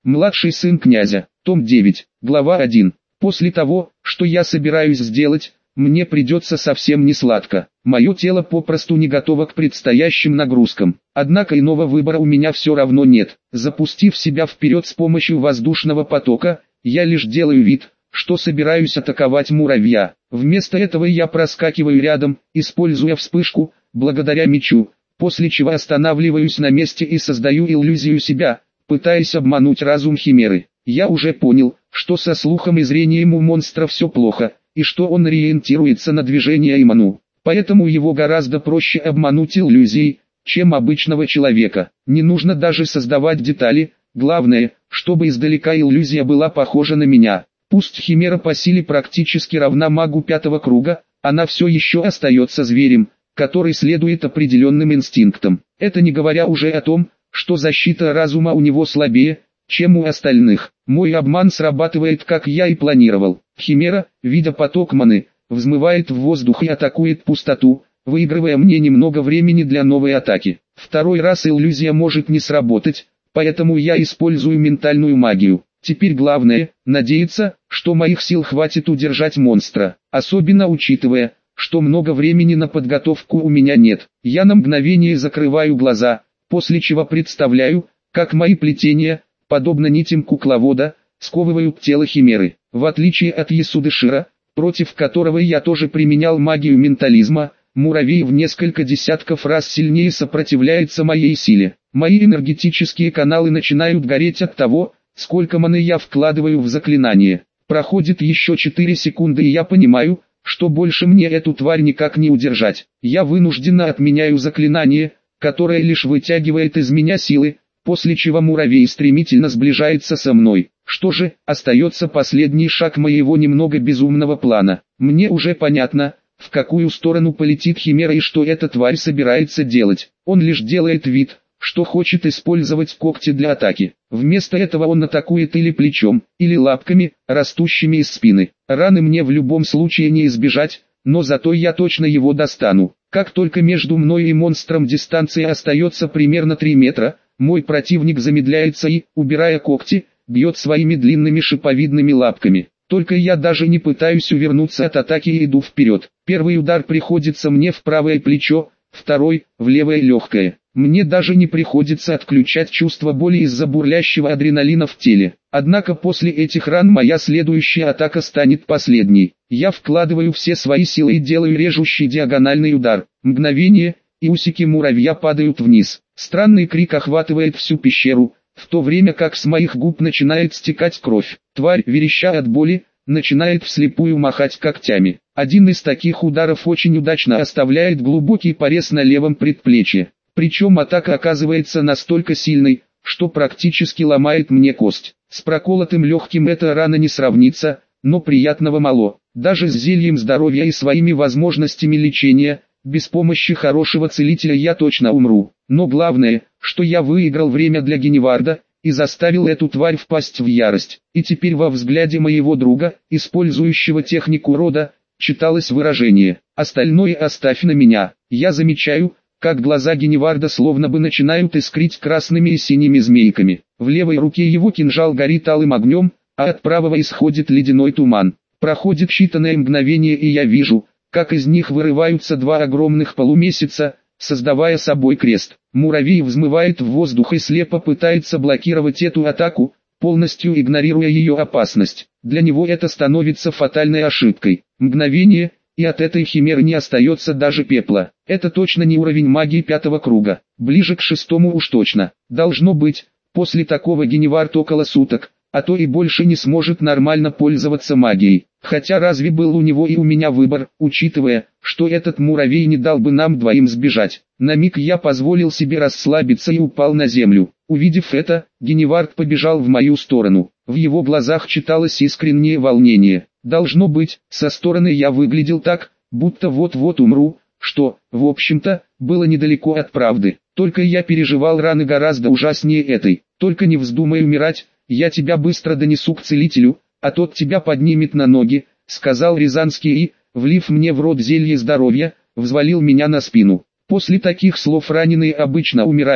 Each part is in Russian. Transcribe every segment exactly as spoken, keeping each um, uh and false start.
Младший сын князя. Том девять. Глава один. После того, что я собираюсь сделать, мне придется совсем не сладко. Мое тело попросту не готово к предстоящим нагрузкам. Однако иного выбора у меня все равно нет. Запустив себя вперед с помощью воздушного потока, я лишь делаю вид, что собираюсь атаковать муравья. Вместо этого я проскакиваю рядом, используя вспышку, благодаря мечу, после чего останавливаюсь на месте и создаю иллюзию себя, пытаясь обмануть разум химеры. Я уже понял, что со слухом и зрением у монстра все плохо, и что он ориентируется на движение и ману. Поэтому его гораздо проще обмануть иллюзией, чем обычного человека. Не нужно даже создавать детали, главное, чтобы издалека иллюзия была похожа на меня. Пусть химера по силе практически равна магу пятого круга, она все еще остается зверем, который следует определенным инстинктам. Это не говоря уже о том, что защита разума у него слабее, чем у остальных. Мой обман срабатывает, как я и планировал. Химера, видя поток маны, взмывает в воздух и атакует пустоту, выигрывая мне немного времени для новой атаки. Второй раз иллюзия может не сработать, поэтому я использую ментальную магию. Теперь главное, надеяться, что моих сил хватит удержать монстра, особенно учитывая, что много времени на подготовку у меня нет. Я на мгновение закрываю глаза, после чего представляю, как мои плетения, подобно нитям кукловода, сковывают тело химеры. В отличие от Ясудышира, против которого я тоже применял магию ментализма, муравей в несколько десятков раз сильнее сопротивляется моей силе. Мои энергетические каналы начинают гореть от того, сколько маны я вкладываю в заклинание. Проходит еще четыре секунды и я понимаю, что больше мне эту тварь никак не удержать. Я вынужденно отменяю заклинание, которое лишь вытягивает из меня силы, после чего муравей стремительно сближается со мной. Что же, остается последний шаг моего немного безумного плана. Мне уже понятно, в какую сторону полетит химера и что эта тварь собирается делать. Он лишь делает вид, что хочет использовать когти для атаки. Вместо этого он атакует или плечом, или лапками, растущими из спины. Раны мне в любом случае не избежать, но зато я точно его достану. Как только между мной и монстром дистанция остается примерно три метра, мой противник замедляется и, убирая когти, бьет своими длинными шиповидными лапками. Только я даже не пытаюсь увернуться от атаки и иду вперед. Первый удар приходится мне в правое плечо, второй – в левое легкое. Мне даже не приходится отключать чувство боли из-за бурлящего адреналина в теле. Однако после этих ран моя следующая атака станет последней. Я вкладываю все свои силы и делаю режущий диагональный удар. Мгновение, и усики муравья падают вниз. Странный крик охватывает всю пещеру, в то время как с моих губ начинает стекать кровь. Тварь, вереща от боли, начинает вслепую махать когтями. Один из таких ударов очень удачно оставляет глубокий порез на левом предплечье. Причем атака оказывается настолько сильной, что практически ломает мне кость. С проколотым легким эта рана не сравнится, но приятного мало. Даже с зельем здоровья и своими возможностями лечения, без помощи хорошего целителя я точно умру. Но главное, что я выиграл время для Геневарда, и заставил эту тварь впасть в ярость. И теперь во взгляде моего друга, использующего технику рода, читалось выражение: «Остальное оставь на меня». Я замечаю, как глаза Геневарда словно бы начинают искрить красными и синими змейками. В левой руке его кинжал горит алым огнем, а от правого исходит ледяной туман. Проходит считанное мгновение и я вижу, как из них вырываются два огромных полумесяца, создавая собой крест. Муравей взмывает в воздух и слепо пытается блокировать эту атаку, полностью игнорируя ее опасность. Для него это становится фатальной ошибкой. Мгновение, и от этой химеры не остается даже пепла. Это точно не уровень магии пятого круга. Ближе к шестому уж точно. Должно быть, после такого Геневард около суток, а то и больше не сможет нормально пользоваться магией. Хотя разве был у него и у меня выбор, учитывая, что этот муравей не дал бы нам двоим сбежать. На миг я позволил себе расслабиться и упал на землю. Увидев это, Геневард побежал в мою сторону. В его глазах читалось искреннее волнение. Должно быть, со стороны я выглядел так, будто вот-вот умру, что, в общем-то, было недалеко от правды. Только я переживал раны гораздо ужаснее этой. Только не вздумай умирать, я тебя быстро донесу к целителю, а тот тебя поднимет на ноги, сказал Рязанский и, влив мне в рот зелье здоровья, взвалил меня на спину. После таких слов раненые обычно умирают,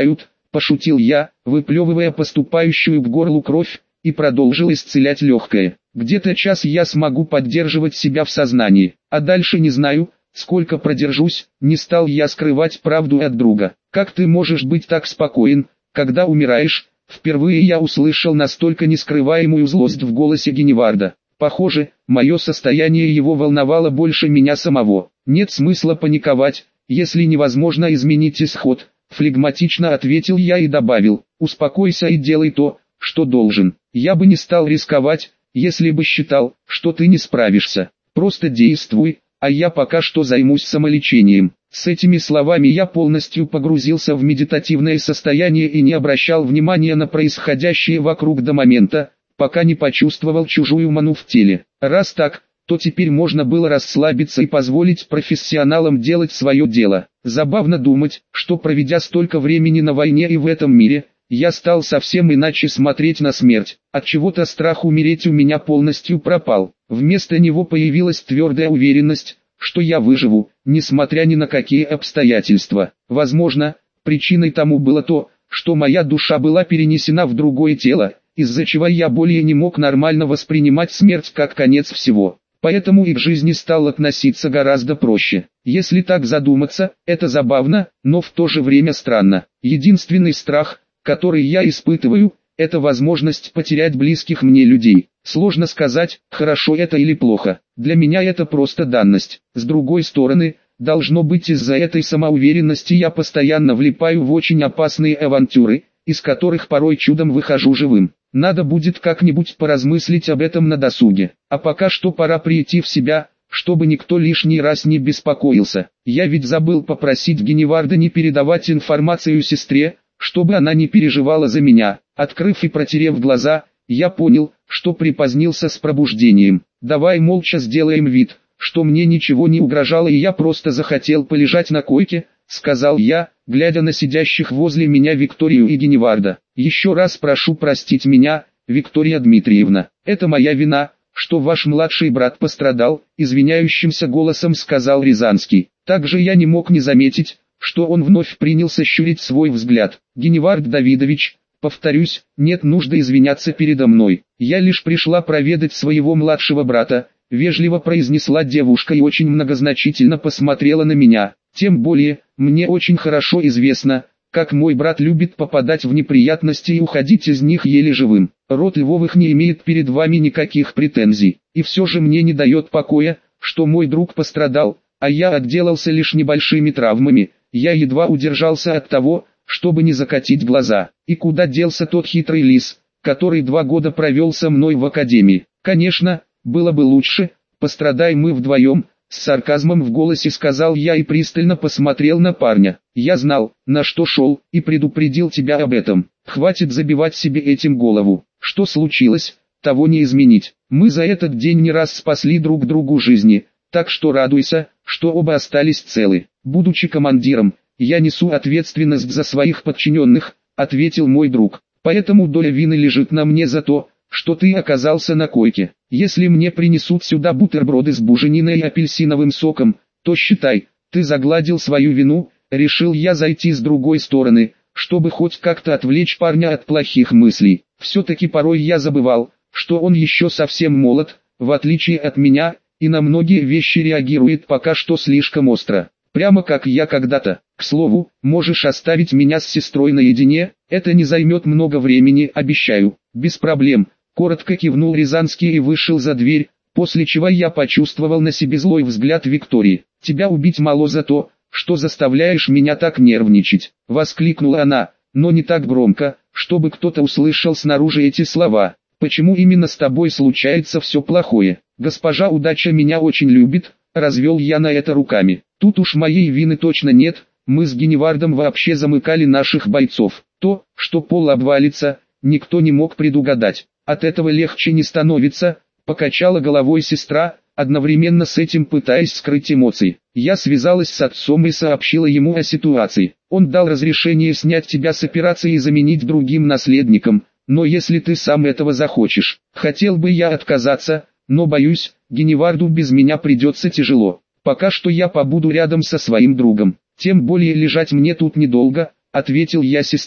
пошутил я, выплевывая поступающую к горлу кровь, и продолжил исцелять легкое. Где-то час я смогу поддерживать себя в сознании, а дальше не знаю, сколько продержусь. Не стал я скрывать правду от друга. Как ты можешь быть так спокоен, когда умираешь? Впервые я услышал настолько нескрываемую злость в голосе Геневарда. Похоже, мое состояние его волновало больше меня самого. Нет смысла паниковать, если невозможно изменить исход. Флегматично ответил я и добавил: успокойся и делай то, что должен. Я бы не стал рисковать, если бы считал, что ты не справишься. Просто действуй, а я пока что займусь самолечением. С этими словами я полностью погрузился в медитативное состояние и не обращал внимания на происходящее вокруг до момента, пока не почувствовал чужую ману в теле. Раз так, то теперь можно было расслабиться и позволить профессионалам делать свое дело. Забавно думать, что проведя столько времени на войне и в этом мире, я стал совсем иначе смотреть на смерть. Отчего-то страх умереть у меня полностью пропал. Вместо него появилась твердая уверенность, что я выживу, несмотря ни на какие обстоятельства. Возможно, причиной тому было то, что моя душа была перенесена в другое тело, из-за чего я более не мог нормально воспринимать смерть как конец всего. Поэтому и к жизни стал относиться гораздо проще. Если так задуматься, это забавно, но в то же время странно. Единственный страх, который я испытываю, это возможность потерять близких мне людей. Сложно сказать, хорошо это или плохо. Для меня это просто данность. С другой стороны, должно быть из-за этой самоуверенности я постоянно влипаю в очень опасные авантюры, из которых порой чудом выхожу живым. Надо будет как-нибудь поразмыслить об этом на досуге. А пока что пора прийти в себя, чтобы никто лишний раз не беспокоился. Я ведь забыл попросить Геневарда не передавать информацию сестре, чтобы она не переживала за меня. Открыв и протерев глаза, я понял, что припозднился с пробуждением. Давай молча сделаем вид, что мне ничего не угрожало и я просто захотел полежать на койке, сказал я, глядя на сидящих возле меня Викторию и Геневарда. Еще раз прошу простить меня, Виктория Дмитриевна. Это моя вина, что ваш младший брат пострадал, извиняющимся голосом сказал Рязанский. Также я не мог не заметить, что он вновь принялся щурить свой взгляд. Геневард Давидович, повторюсь, нет нужды извиняться передо мной. Я лишь пришла проведать своего младшего брата, вежливо произнесла девушка и очень многозначительно посмотрела на меня. Тем более, мне очень хорошо известно, как мой брат любит попадать в неприятности и уходить из них еле живым. Род Львовых не имеет перед вами никаких претензий. И все же мне не дает покоя, что мой друг пострадал, а я отделался лишь небольшими травмами. Я едва удержался от того, чтобы не закатить глаза. И куда делся тот хитрый лис, который два года провел со мной в академии? Конечно, было бы лучше, пострадай мы вдвоем, с сарказмом в голосе сказал я и пристально посмотрел на парня. Я знал, на что шел, и предупредил тебя об этом. Хватит забивать себе этим голову. Что случилось, того не изменить. Мы за этот день не раз спасли друг другу жизни, так что радуйся, что оба остались целы. Будучи командиром, я несу ответственность за своих подчиненных, ответил мой друг. Поэтому доля вины лежит на мне за то, что ты оказался на койке. Если мне принесут сюда бутерброды с бужениной и апельсиновым соком, то считай, ты загладил свою вину. Решил я зайти с другой стороны, чтобы хоть как-то отвлечь парня от плохих мыслей. Все-таки порой я забывал, что он еще совсем молод, в отличие от меня, и на многие вещи реагирует пока что слишком остро. Прямо как я когда-то. К слову, можешь оставить меня с сестрой наедине, это не займет много времени, обещаю. Без проблем. Коротко кивнул Рязанский и вышел за дверь, после чего я почувствовал на себе злой взгляд Виктории. «Тебя убить мало за то, что заставляешь меня так нервничать», — воскликнула она, но не так громко, чтобы кто-то услышал снаружи эти слова. «Почему именно с тобой случается все плохое? Госпожа Удача меня очень любит», — развел я на это руками. «Тут уж моей вины точно нет, мы с Геневардом вообще замыкали наших бойцов. То, что пол обвалится, никто не мог предугадать. От этого легче не становится», — покачала головой сестра, одновременно с этим пытаясь скрыть эмоции. «Я связалась с отцом и сообщила ему о ситуации. Он дал разрешение снять тебя с операции и заменить другим наследником, но если ты сам этого захочешь. Хотел бы я отказаться, но боюсь, Геневарду без меня придется тяжело. Пока что я побуду рядом со своим другом. Тем более лежать мне тут недолго», — ответил я сестре.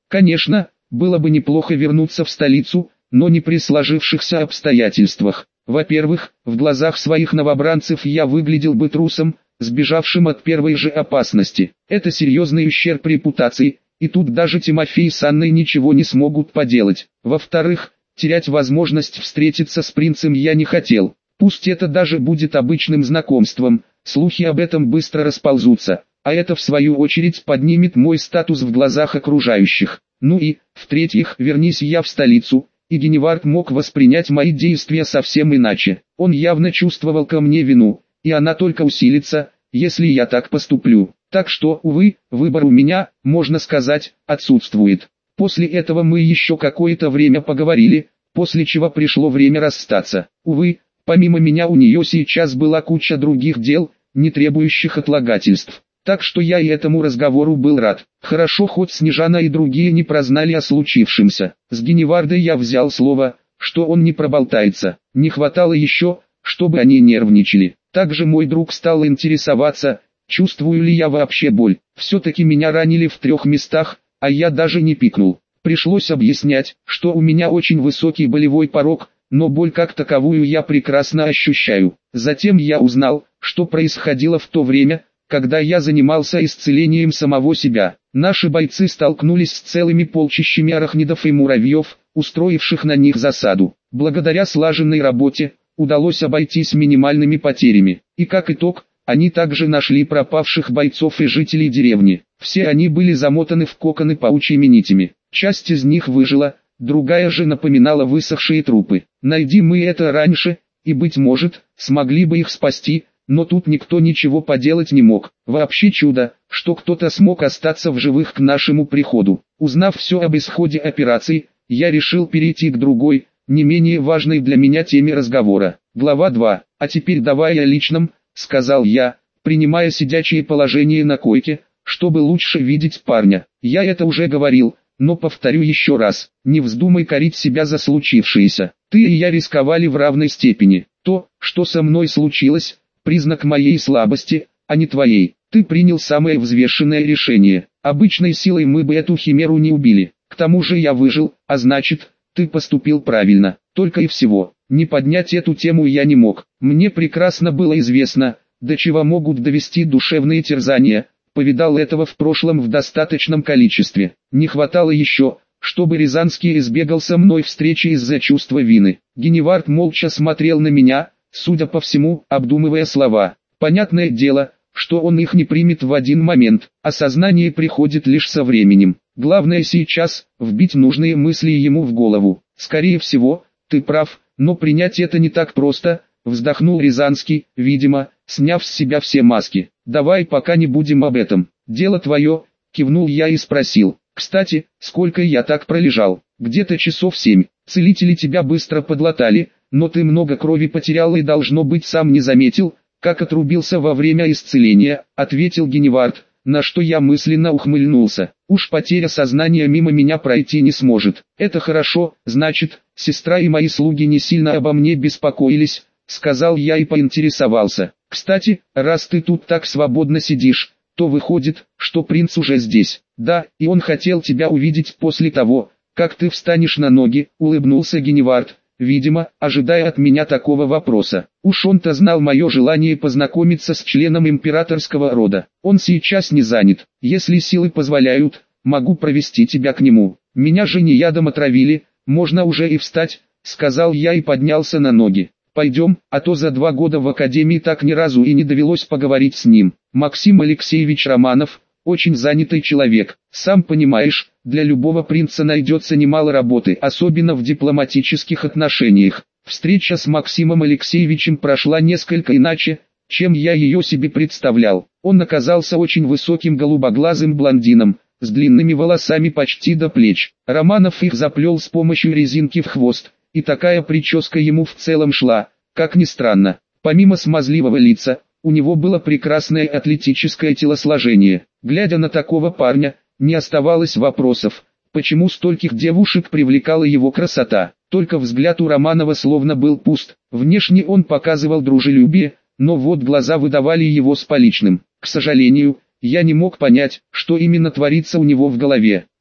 Конечно, было бы неплохо вернуться в столицу, но не при сложившихся обстоятельствах. Во-первых, в глазах своих новобранцев я выглядел бы трусом, сбежавшим от первой же опасности. Это серьезный ущерб репутации, и тут даже Тимофей с Анной ничего не смогут поделать. Во-вторых, терять возможность встретиться с принцем я не хотел. Пусть это даже будет обычным знакомством, слухи об этом быстро расползутся, а это в свою очередь поднимет мой статус в глазах окружающих. Ну и, в-третьих, вернись я в столицу, и Геневард мог воспринять мои действия совсем иначе. Он явно чувствовал ко мне вину, и она только усилится, если я так поступлю. Так что, увы, выбор у меня, можно сказать, отсутствует. После этого мы еще какое-то время поговорили, после чего пришло время расстаться. Увы, помимо меня у нее сейчас была куча других дел, не требующих отлагательств. Так что я и этому разговору был рад. Хорошо, хоть Снежана и другие не прознали о случившемся. С Геневардой я взял слово, что он не проболтается. Не хватало еще, чтобы они нервничали. Также мой друг стал интересоваться, чувствую ли я вообще боль. Все-таки меня ранили в трех местах, а я даже не пикнул. Пришлось объяснять, что у меня очень высокий болевой порог, но боль как таковую я прекрасно ощущаю. Затем я узнал, что происходило в то время, когда я занимался исцелением самого себя. Наши бойцы столкнулись с целыми полчищами арахнидов и муравьев, устроивших на них засаду. Благодаря слаженной работе, удалось обойтись минимальными потерями. И как итог, они также нашли пропавших бойцов и жителей деревни. Все они были замотаны в коконы паучьими нитями. Часть из них выжила, другая же напоминала высохшие трупы. Найди мы это раньше, и, быть может, смогли бы их спасти, но тут никто ничего поделать не мог. Вообще чудо, что кто-то смог остаться в живых к нашему приходу. Узнав все об исходе операции, я решил перейти к другой, не менее важной для меня теме разговора. Глава два. А теперь давай о личном, сказал я, принимая сидячее положение на койке, чтобы лучше видеть парня. Я это уже говорил, но повторю еще раз, не вздумай корить себя за случившееся. Ты и я рисковали в равной степени. То, что со мной случилось, признак моей слабости, а не твоей. Ты принял самое взвешенное решение. Обычной силой мы бы эту химеру не убили. К тому же я выжил, а значит, ты поступил правильно. Только и всего. Не поднять эту тему я не мог. Мне прекрасно было известно, до чего могут довести душевные терзания. Повидал этого в прошлом в достаточном количестве. Не хватало еще, чтобы Рязанский избегал со мной встречи из-за чувства вины. Геневард молча смотрел на меня, судя по всему, обдумывая слова. Понятное дело, что он их не примет в один момент, осознание приходит лишь со временем. Главное сейчас, вбить нужные мысли ему в голову. Скорее всего, ты прав, но принять это не так просто, вздохнул Рязанский, видимо, сняв с себя все маски. Давай пока не будем об этом. Дело твое, кивнул я и спросил. Кстати, сколько я так пролежал? Где-то часов семь. Целители тебя быстро подлатали, но ты много крови потерял и должно быть сам не заметил, как отрубился во время исцеления, ответил Геневард, на что я мысленно ухмыльнулся. Уж потеря сознания мимо меня пройти не сможет. Это хорошо, значит, сестра и мои слуги не сильно обо мне беспокоились, сказал я и поинтересовался. Кстати, раз ты тут так свободно сидишь, то выходит, что принц уже здесь. Да, и он хотел тебя увидеть после того, как ты встанешь на ноги, улыбнулся Геневард, видимо, ожидая от меня такого вопроса. Уж он-то знал мое желание познакомиться с членом императорского рода. Он сейчас не занят. Если силы позволяют, могу провести тебя к нему. Меня же не ядом отравили, можно уже и встать, сказал я и поднялся на ноги. Пойдем, а то за два года в академии так ни разу и не довелось поговорить с ним. Максим Алексеевич Романов, очень занятый человек. Сам понимаешь, для любого принца найдется немало работы, особенно в дипломатических отношениях. Встреча с Максимом Алексеевичем прошла несколько иначе, чем я ее себе представлял. Он оказался очень высоким голубоглазым блондином, с длинными волосами почти до плеч. Романов их заплел с помощью резинки в хвост, и такая прическа ему в целом шла, как ни странно. Помимо смазливого лица, у него было прекрасное атлетическое телосложение. Глядя на такого парня, не оставалось вопросов, почему стольких девушек привлекала его красота. Только взгляд у Романова словно был пуст. Внешне он показывал дружелюбие, но вот глаза выдавали его с поличным. К сожалению, я не мог понять, что именно творится у него в голове.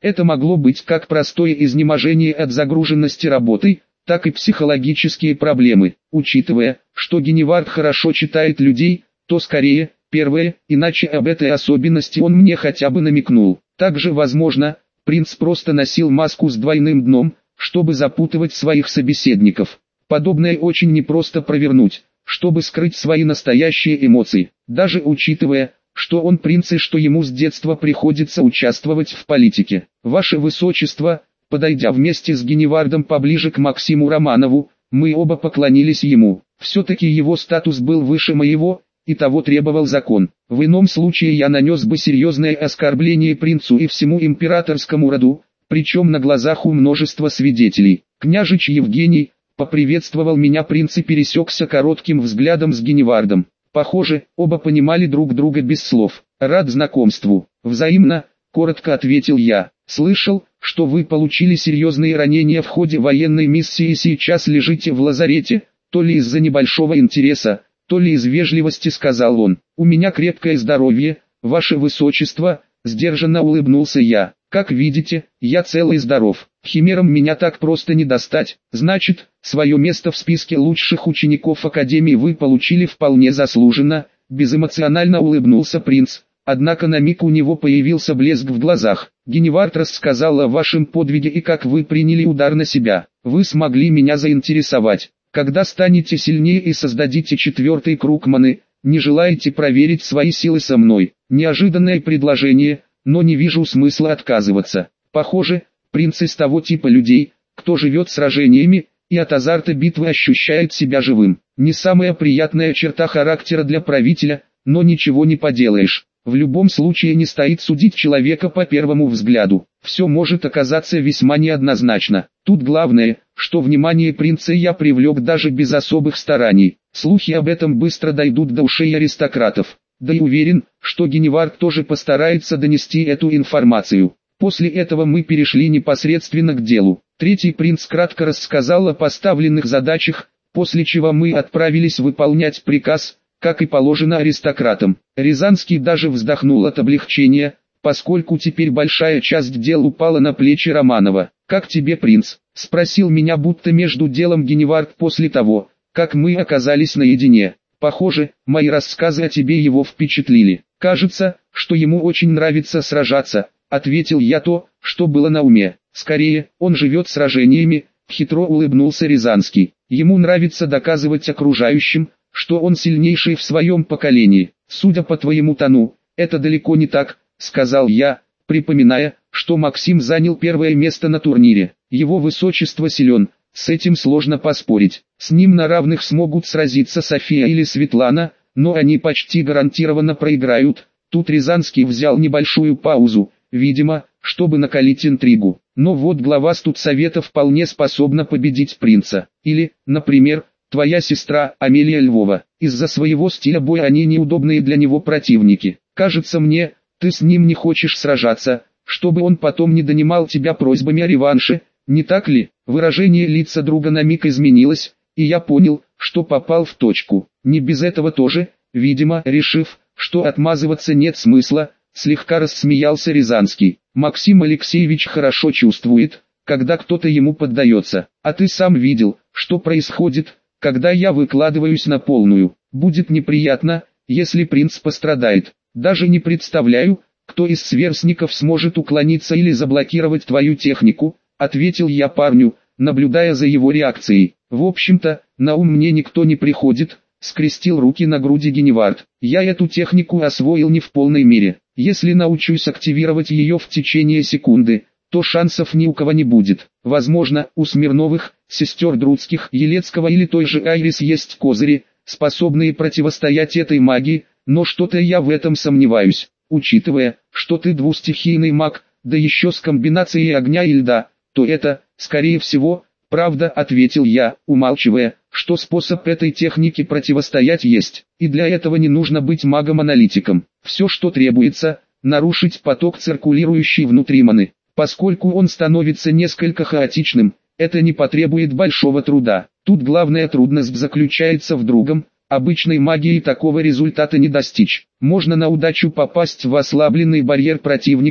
Это могло быть как простое изнеможение от загруженности работы, так и психологические проблемы. Учитывая, что Геневард хорошо читает людей, то скорее, первое, иначе об этой особенности он мне хотя бы намекнул. Также возможно, принц просто носил маску с двойным дном, чтобы запутывать своих собеседников. Подобное очень непросто провернуть, чтобы скрыть свои настоящие эмоции, даже учитывая, что он принц и что ему с детства приходится участвовать в политике. Ваше Высочество, подойдя вместе с Геневардом поближе к Максиму Романову, мы оба поклонились ему. Все-таки его статус был выше моего, и того требовал закон. В ином случае я нанес бы серьезное оскорбление принцу и всему императорскому роду, причем на глазах у множества свидетелей. Княжич Евгений поприветствовал меня принц и пересекся коротким взглядом с Геневардом. Похоже, оба понимали друг друга без слов. Рад знакомству. Взаимно, коротко ответил я. Слышал, что вы получили серьезные ранения в ходе военной миссии и сейчас лежите в лазарете, то ли из-за небольшого интереса, то ли из вежливости, сказал он. У меня крепкое здоровье, ваше высочество, сдержанно улыбнулся я. Как видите, я цел и здоров. Химерам меня так просто не достать. Значит, свое место в списке лучших учеников Академии вы получили вполне заслуженно, безэмоционально улыбнулся принц. Однако на миг у него появился блеск в глазах. Геневард рассказал о вашем подвиге и как вы приняли удар на себя. Вы смогли меня заинтересовать. Когда станете сильнее и создадите четвертый круг маны, не желаете проверить свои силы со мной? Неожиданное предложение, но не вижу смысла отказываться. Похоже, принц из того типа людей, кто живет сражениями, и от азарта битвы ощущает себя живым. Не самая приятная черта характера для правителя, но ничего не поделаешь. В любом случае не стоит судить человека по первому взгляду. Все может оказаться весьма неоднозначно. Тут главное, что внимание принца я привлек даже без особых стараний. Слухи об этом быстро дойдут до ушей аристократов. Да и уверен, что Геневард тоже постарается донести эту информацию. После этого мы перешли непосредственно к делу. Третий принц кратко рассказал о поставленных задачах, после чего мы отправились выполнять приказ, как и положено аристократам. Рязанский даже вздохнул от облегчения, поскольку теперь большая часть дел упала на плечи Романова. «Как тебе, принц?» – спросил меня будто между делом Геневард после того, как мы оказались наедине. Похоже, мои рассказы о тебе его впечатлили. Кажется, что ему очень нравится сражаться, ответил я то, что было на уме. Скорее, он живет сражениями, хитро улыбнулся Рязанский. Ему нравится доказывать окружающим, что он сильнейший в своем поколении. Судя по твоему тону, это далеко не так, сказал я, припоминая, что Максим занял первое место на турнире. Его высочество силен. С этим сложно поспорить. С ним на равных смогут сразиться София или Светлана, но они почти гарантированно проиграют. Тут Рязанский взял небольшую паузу, видимо, чтобы накалить интригу. Но вот глава студсовета вполне способна победить принца. Или, например, твоя сестра Амелия Львова. Из-за своего стиля боя они неудобные для него противники. Кажется мне, ты с ним не хочешь сражаться, чтобы он потом не донимал тебя просьбами о реванше. Не так ли? Выражение лица друга на миг изменилось, и я понял, что попал в точку. Не без этого тоже, видимо, решив, что отмазываться нет смысла, слегка рассмеялся Рязанский. Максим Алексеевич хорошо чувствует, когда кто-то ему поддается. А ты сам видел, что происходит, когда я выкладываюсь на полную. Будет неприятно, если принц пострадает. Даже не представляю, кто из сверстников сможет уклониться или заблокировать твою технику, ответил я парню, наблюдая за его реакцией. В общем-то, на ум мне никто не приходит, скрестил руки на груди Геневард. Я эту технику освоил не в полной мере. Если научусь активировать ее в течение секунды, то шансов ни у кого не будет. Возможно, у Смирновых, сестер Друцких, Елецкого или той же Айрис есть козыри, способные противостоять этой магии, но что-то я в этом сомневаюсь. Учитывая, что ты двустихийный маг, да еще с комбинацией огня и льда, то это, скорее всего, правда, ответил я, умалчивая, что способ этой технике противостоять есть, и для этого не нужно быть магом-аналитиком. Все, что требуется, нарушить поток, циркулирующий внутри маны. Поскольку он становится несколько хаотичным, это не потребует большого труда. Тут главная трудность заключается в другом. Обычной магией такого результата не достичь. Можно на удачу попасть в ослабленный барьер противника,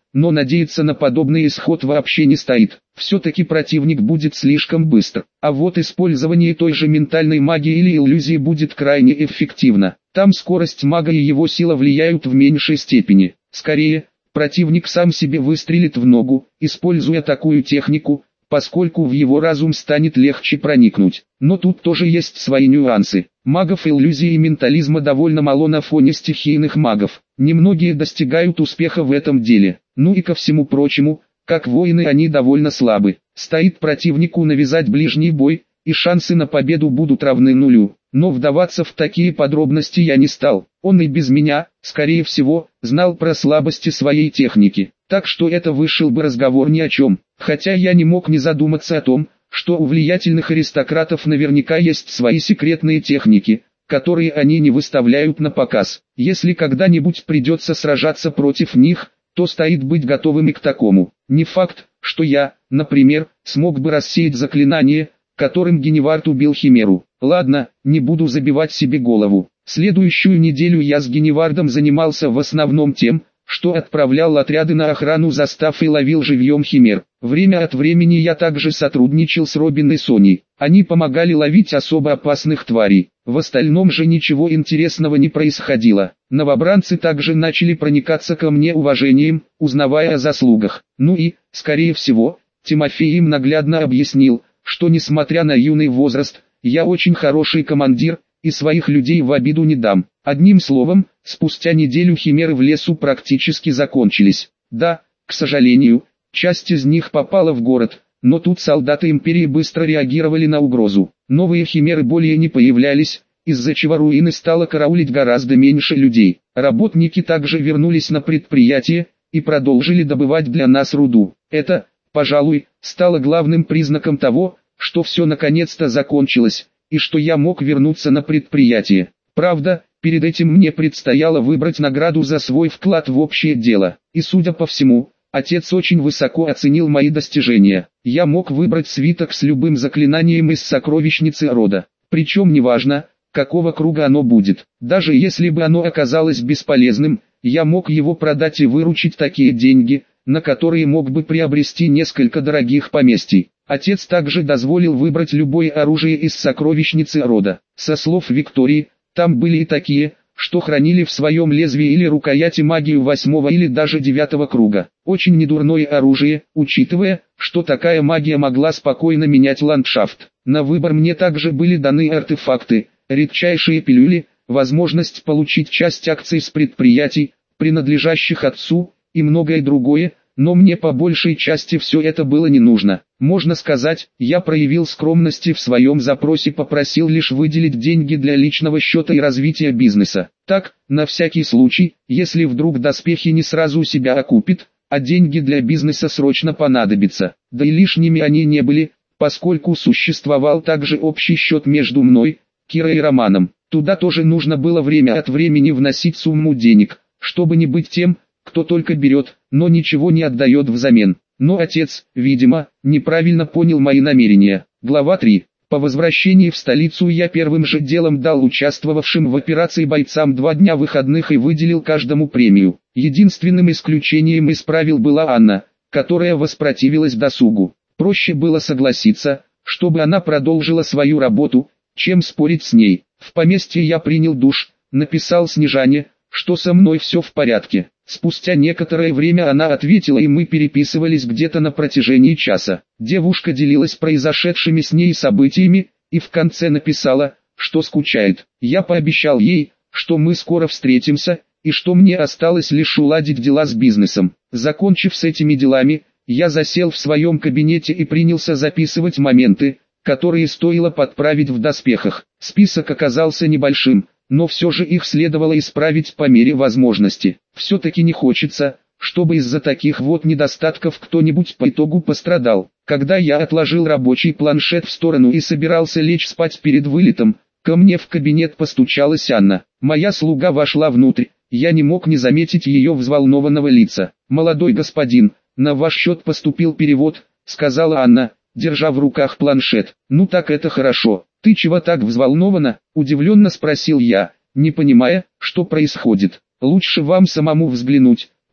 но надеяться на подобный исход вообще не стоит. Все-таки противник будет слишком быстр. А вот использование той же ментальной магии или иллюзии будет крайне эффективно. Там скорость мага и его сила влияют в меньшей степени. Скорее, противник сам себе выстрелит в ногу, используя такую технику, поскольку в его разум станет легче проникнуть. Но тут тоже есть свои нюансы. Магов иллюзии и ментализма довольно мало на фоне стихийных магов. Немногие достигают успеха в этом деле. Ну и ко всему прочему, как воины они довольно слабы. Стоит противнику навязать ближний бой, и шансы на победу будут равны нулю. Но вдаваться в такие подробности я не стал. Он и без меня, скорее всего, знал про слабости своей техники. Так что это вышел бы разговор ни о чем. Хотя я не мог не задуматься о том, что у влиятельных аристократов наверняка есть свои секретные техники, которые они не выставляют на показ. Если когда-нибудь придется сражаться против них, то стоит быть готовым и к такому. Не факт, что я, например, смог бы рассеять заклинание, которым Геневард убил Химеру. Ладно, не буду забивать себе голову. Следующую неделю я с Геневардом занимался в основном тем, что отправлял отряды на охрану застав и ловил живьем химер. Время от времени я также сотрудничал с Робин и Соней. Они помогали ловить особо опасных тварей. В остальном же ничего интересного не происходило. Новобранцы также начали проникаться ко мне уважением, узнавая о заслугах. Ну и, скорее всего, Тимофей им наглядно объяснил, что несмотря на юный возраст, я очень хороший командир, и своих людей в обиду не дам. Одним словом, спустя неделю химеры в лесу практически закончились. Да, к сожалению, часть из них попала в город, но тут солдаты империи быстро реагировали на угрозу. Новые химеры более не появлялись, из-за чего руины стало караулить гораздо меньше людей. Работники также вернулись на предприятие и продолжили добывать для нас руду. Это, пожалуй, стало главным признаком того, что все наконец-то закончилось, и что я мог вернуться на предприятие. Правда, перед этим мне предстояло выбрать награду за свой вклад в общее дело. И судя по всему, отец очень высоко оценил мои достижения. Я мог выбрать свиток с любым заклинанием из сокровищницы рода. Причем неважно, какого круга оно будет. Даже если бы оно оказалось бесполезным, я мог его продать и выручить такие деньги, на которые мог бы приобрести несколько дорогих поместий. Отец также дозволил выбрать любое оружие из сокровищницы рода. Со слов Виктории, там были и такие, что хранили в своем лезвии или рукояти магию восьмого или даже девятого круга. Очень недурное оружие, учитывая, что такая магия могла спокойно менять ландшафт. На выбор мне также были даны артефакты, редчайшие пилюли, возможность получить часть акций с предприятий, принадлежащих отцу, и многое другое, но мне по большей части все это было не нужно. Можно сказать, я проявил скромность и в своем запросе попросил лишь выделить деньги для личного счета и развития бизнеса. Так, на всякий случай, если вдруг доспехи не сразу себя окупит, а деньги для бизнеса срочно понадобятся. Да и лишними они не были, поскольку существовал также общий счет между мной, Кирой и Романом. Туда тоже нужно было время от времени вносить сумму денег, чтобы не быть тем, кто только берет, но ничего не отдает взамен. Но отец, видимо, неправильно понял мои намерения. Глава три. По возвращении в столицу я первым же делом дал участвовавшим в операции бойцам два дня выходных и выделил каждому премию. Единственным исключением из правил была Анна, которая воспротивилась досугу. Проще было согласиться, чтобы она продолжила свою работу, чем спорить с ней. В поместье я принял душ, написал Снежане, что со мной все в порядке. Спустя некоторое время она ответила, и мы переписывались где-то на протяжении часа. Девушка делилась произошедшими с ней событиями, и в конце написала, что скучает. Я пообещал ей, что мы скоро встретимся, и что мне осталось лишь уладить дела с бизнесом. Закончив с этими делами, я засел в своем кабинете и принялся записывать моменты, которые стоило подправить в доспехах. Список оказался небольшим, но все же их следовало исправить по мере возможности. Все-таки не хочется, чтобы из-за таких вот недостатков кто-нибудь по итогу пострадал. Когда я отложил рабочий планшет в сторону и собирался лечь спать перед вылетом, ко мне в кабинет постучалась Анна. Моя слуга вошла внутрь, я не мог не заметить ее взволнованного лица. «Молодой господин, на ваш счет поступил перевод», — сказала Анна, держа в руках планшет. «Ну так это хорошо. Ты чего так взволнована?» — удивленно спросил я, не понимая, что происходит. «Лучше вам самому взглянуть», —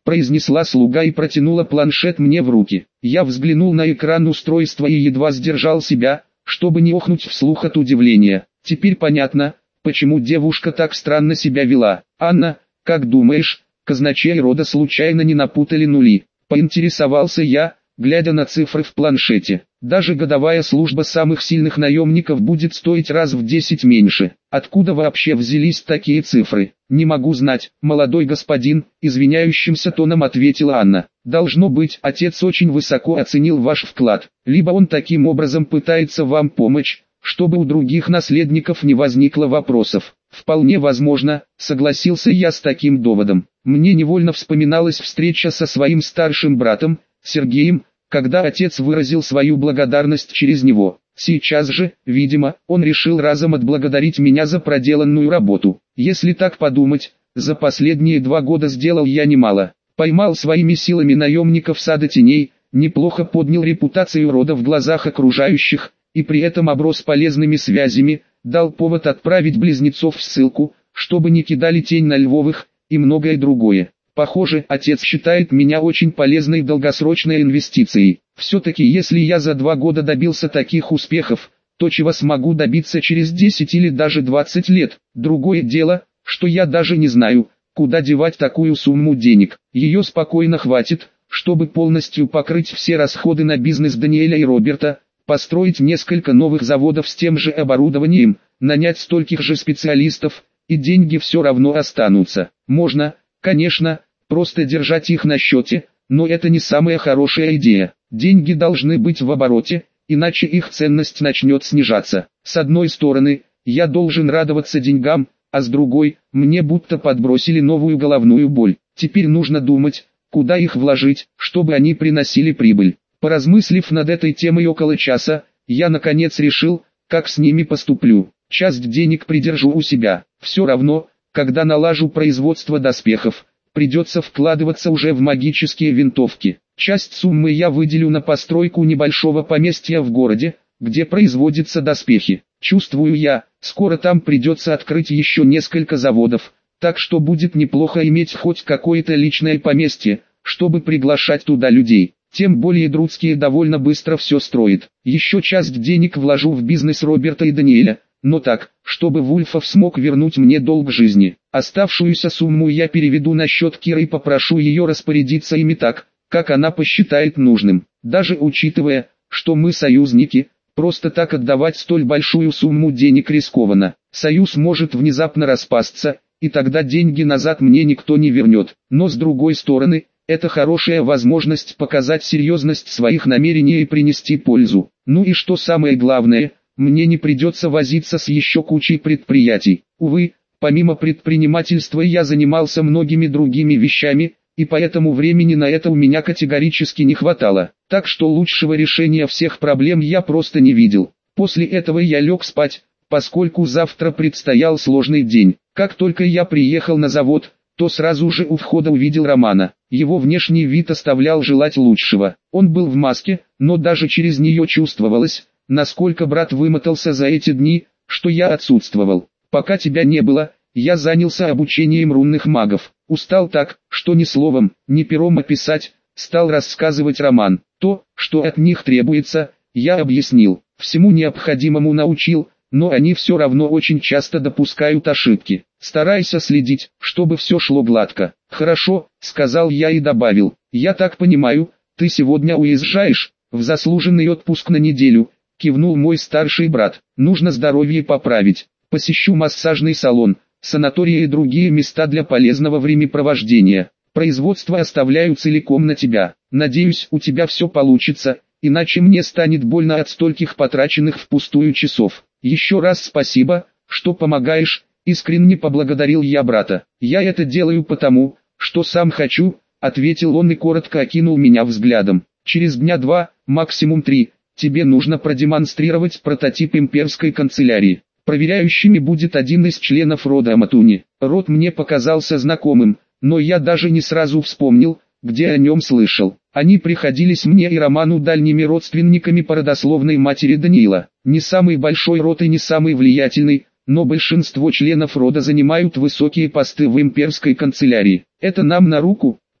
произнесла слуга и протянула планшет мне в руки. Я взглянул на экран устройства и едва сдержал себя, чтобы не охнуть вслух от удивления. Теперь понятно, почему девушка так странно себя вела. «Анна, как думаешь, казначей рода случайно не напутали нули?» Поинтересовался я, глядя на цифры в планшете. «Даже годовая служба самых сильных наемников будет стоить раз в десять меньше. Откуда вообще взялись такие цифры?» «Не могу знать, молодой господин», — извиняющимся тоном ответила Анна. «Должно быть, отец очень высоко оценил ваш вклад. Либо он таким образом пытается вам помочь, чтобы у других наследников не возникло вопросов». «Вполне возможно», — согласился я с таким доводом. Мне невольно вспоминалась встреча со своим старшим братом, Сергеем, когда отец выразил свою благодарность через него. Сейчас же, видимо, он решил разом отблагодарить меня за проделанную работу. Если так подумать, за последние два года сделал я немало. Поймал своими силами наемников Сада Теней, неплохо поднял репутацию рода в глазах окружающих, и при этом оброс полезными связями, дал повод отправить близнецов в ссылку, чтобы не кидали тень на Львовых, и многое другое. Похоже, отец считает меня очень полезной долгосрочной инвестицией. Все-таки если я за два года добился таких успехов, то чего смогу добиться через десять или даже двадцать лет? Другое дело, что я даже не знаю, куда девать такую сумму денег. Ее спокойно хватит, чтобы полностью покрыть все расходы на бизнес Даниэля и Роберта, построить несколько новых заводов с тем же оборудованием, нанять стольких же специалистов, и деньги все равно останутся. Можно, конечно, просто держать их на счете, но это не самая хорошая идея. Деньги должны быть в обороте, иначе их ценность начнет снижаться. С одной стороны, я должен радоваться деньгам, а с другой, мне будто подбросили новую головную боль. Теперь нужно думать, куда их вложить, чтобы они приносили прибыль. Поразмыслив над этой темой около часа, я наконец решил, как с ними поступлю. Часть денег придержу у себя. Все равно, когда налажу производство доспехов, придется вкладываться уже в магические винтовки. Часть суммы я выделю на постройку небольшого поместья в городе, где производятся доспехи. Чувствую я, скоро там придется открыть еще несколько заводов, так что будет неплохо иметь хоть какое-то личное поместье, чтобы приглашать туда людей. Тем более Друцкие довольно быстро все строят. Еще часть денег вложу в бизнес Роберта и Даниэля, но так, чтобы Вульфов смог вернуть мне долг жизни. Оставшуюся сумму я переведу на счет Киры и попрошу ее распорядиться ими так, как она посчитает нужным. Даже учитывая, что мы союзники, просто так отдавать столь большую сумму денег рискованно. Союз может внезапно распасться, и тогда деньги назад мне никто не вернет. Но с другой стороны, это хорошая возможность показать серьезность своих намерений и принести пользу. Ну и что самое главное, мне не придется возиться с еще кучей предприятий. Увы, помимо предпринимательства я занимался многими другими вещами, и поэтому времени на это у меня категорически не хватало. Так что лучшего решения всех проблем я просто не видел. После этого я лег спать, поскольку завтра предстоял сложный день. Как только я приехал на завод, то сразу же у входа увидел Романа. Его внешний вид оставлял желать лучшего. Он был в маске, но даже через нее чувствовалось, насколько брат вымотался за эти дни, что я отсутствовал. Пока тебя не было, я занялся обучением рунных магов. Устал так, что ни словом, ни пером описать, стал рассказывать Роман. То, что от них требуется, я объяснил. Всему необходимому научил, но они все равно очень часто допускают ошибки. Старайся следить, чтобы все шло гладко. «Хорошо», — сказал я и добавил. «Я так понимаю, ты сегодня уезжаешь в заслуженный отпуск на неделю», — кивнул мой старший брат. «Нужно здоровье поправить. Посещу массажный салон, санатории и другие места для полезного времяпровождения. Производство оставляю целиком на тебя. Надеюсь, у тебя все получится, иначе мне станет больно от стольких потраченных впустую часов. Еще раз спасибо, что помогаешь», — искренне поблагодарил я брата. «Я это делаю потому, что сам хочу», — ответил он и коротко окинул меня взглядом. «Через дня два, максимум три, тебе нужно продемонстрировать прототип имперской канцелярии. Проверяющими будет один из членов рода Аматуни. Род мне показался знакомым, но я даже не сразу вспомнил, где о нем слышал. Они приходились мне и Роману дальними родственниками по родословной матери Даниила. Не самый большой род и не самый влиятельный, но большинство членов рода занимают высокие посты в имперской канцелярии. Это нам на руку,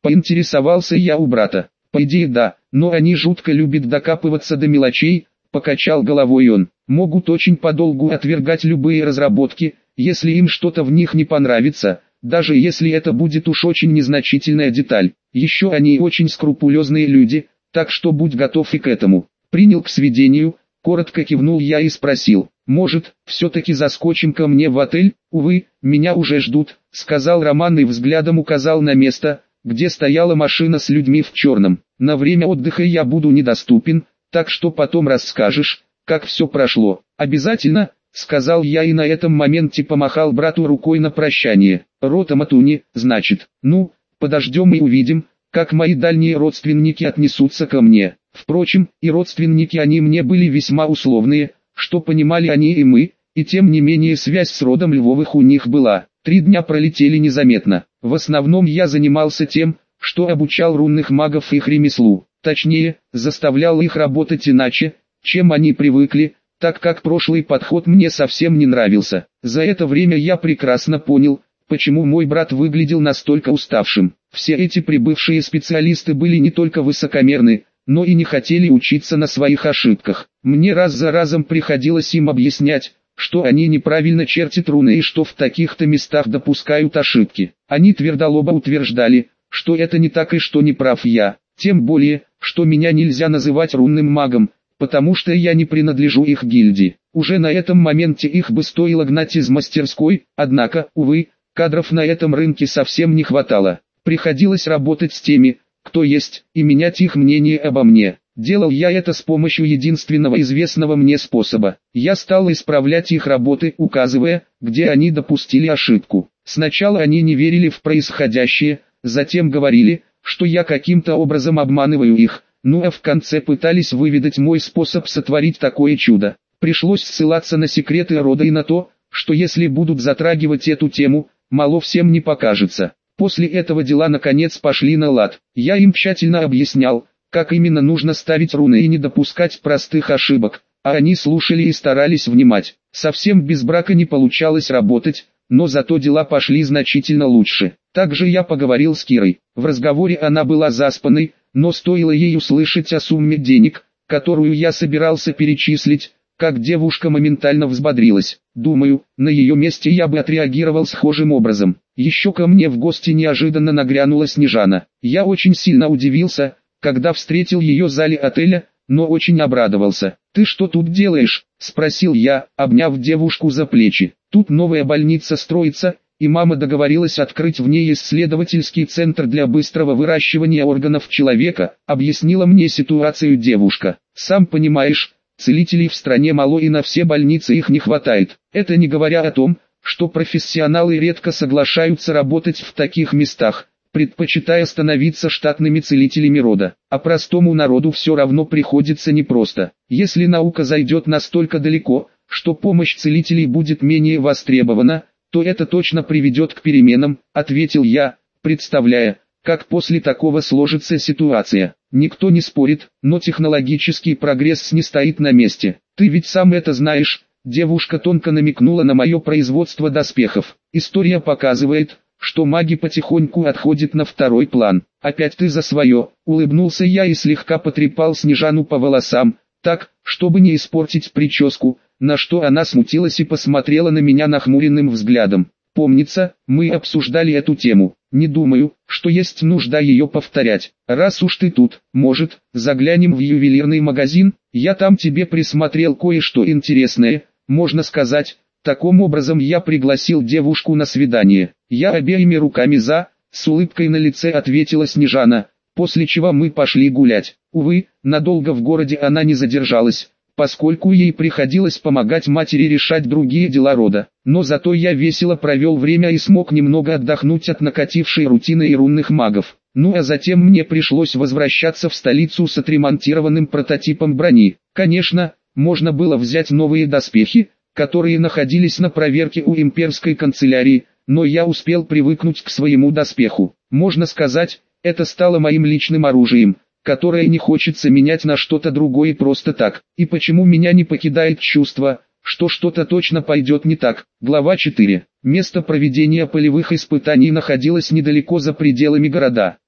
Поинтересовался я у брата. По идее да, но они жутко любят докапываться до мелочей, покачал головой он. Могут очень подолгу отвергать любые разработки, если им что-то в них не понравится, даже если это будет уж очень незначительная деталь. Еще они очень скрупулезные люди, так что будь готов и к этому. Принял к сведению, коротко кивнул я и спросил, может, все-таки заскочим ко мне в отель? Увы, меня уже ждут, сказал Роман и взглядом указал на место, где стояла машина с людьми в черном. На время отдыха я буду недоступен, так что потом расскажешь, как все прошло. Обязательно, сказал я и на этом моменте помахал брату рукой на прощание. Рота Матуни, значит, ну, подождем и увидим, как мои дальние родственники отнесутся ко мне. Впрочем, и родственники они мне были весьма условные, что понимали они и мы, и тем не менее связь с родом Львовых у них была. Три дня пролетели незаметно. В основном я занимался тем, что обучал рунных магов их ремеслу. Точнее, заставлял их работать иначе, чем они привыкли, так как прошлый подход мне совсем не нравился. За это время я прекрасно понял, почему мой брат выглядел настолько уставшим. Все эти прибывшие специалисты были не только высокомерны, но и не хотели учиться на своих ошибках. Мне раз за разом приходилось им объяснять, что они неправильно чертят руны и что в таких-то местах допускают ошибки. Они твердолобо утверждали, что это не так и что не прав я, тем более, что меня нельзя называть рунным магом, потому что я не принадлежу их гильдии. Уже на этом моменте их бы стоило гнать из мастерской, однако, увы, кадров на этом рынке совсем не хватало. Приходилось работать с теми, кто есть, и менять их мнение обо мне. Делал я это с помощью единственного известного мне способа. Я стал исправлять их работы, указывая, где они допустили ошибку. Сначала они не верили в происходящее, затем говорили, что я каким-то образом обманываю их, ну а в конце пытались выведать мой способ сотворить такое чудо. Пришлось ссылаться на секреты рода и на то, что если будут затрагивать эту тему, мало всем не покажется. После этого дела наконец пошли на лад. Я им тщательно объяснял, как именно нужно ставить руны и не допускать простых ошибок, а они слушали и старались внимать. Совсем без брака не получалось работать, но зато дела пошли значительно лучше. Также я поговорил с Кирой. В разговоре она была заспанной, но стоило ей услышать о сумме денег, которую я собирался перечислить, как девушка моментально взбодрилась. Думаю, на ее месте я бы отреагировал схожим образом. Еще ко мне в гости неожиданно нагрянула Снежана. Я очень сильно удивился, когда встретил ее в зале отеля, но очень обрадовался. «Ты что тут делаешь?» – спросил я, обняв девушку за плечи. «Тут новая больница строится, и мама договорилась открыть в ней исследовательский центр для быстрого выращивания органов человека», – объяснила мне ситуацию девушка. «Сам понимаешь, целителей в стране мало и на все больницы их не хватает. Это не говоря о том, что профессионалы редко соглашаются работать в таких местах, предпочитая становиться штатными целителями рода. А простому народу все равно приходится непросто. Если наука зайдет настолько далеко, что помощь целителей будет менее востребована, то это точно приведет к переменам», — ответил я, представляя, как после такого сложится ситуация. Никто не спорит, но технологический прогресс не стоит на месте. «Ты ведь сам это знаешь», — девушка тонко намекнула на мое производство доспехов. «История показывает, что маги потихоньку отходят на второй план. Опять ты за свое», — улыбнулся я и слегка потрепал Снежану по волосам, так, чтобы не испортить прическу, на что она смутилась и посмотрела на меня нахмуренным взглядом. «Помнится, мы обсуждали эту тему. Не думаю, что есть нужда ее повторять. Раз уж ты тут, может, заглянем в ювелирный магазин, я там тебе присмотрел кое-что интересное, можно сказать». Таким образом я пригласил девушку на свидание. «Я обеими руками за», — с улыбкой на лице ответила Снежана, после чего мы пошли гулять. Увы, надолго в городе она не задержалась, поскольку ей приходилось помогать матери решать другие дела рода. Но зато я весело провел время и смог немного отдохнуть от накатившей рутины и рунных магов. Ну а затем мне пришлось возвращаться в столицу с отремонтированным прототипом брони. Конечно, можно было взять новые доспехи, которые находились на проверке у имперской канцелярии, но я успел привыкнуть к своему доспеху. Можно сказать, это стало моим личным оружием, которое не хочется менять на что-то другое просто так. И почему меня не покидает чувство, что что-то точно пойдет не так. Глава четыре. Место проведения полевых испытаний находилось недалеко за пределами города.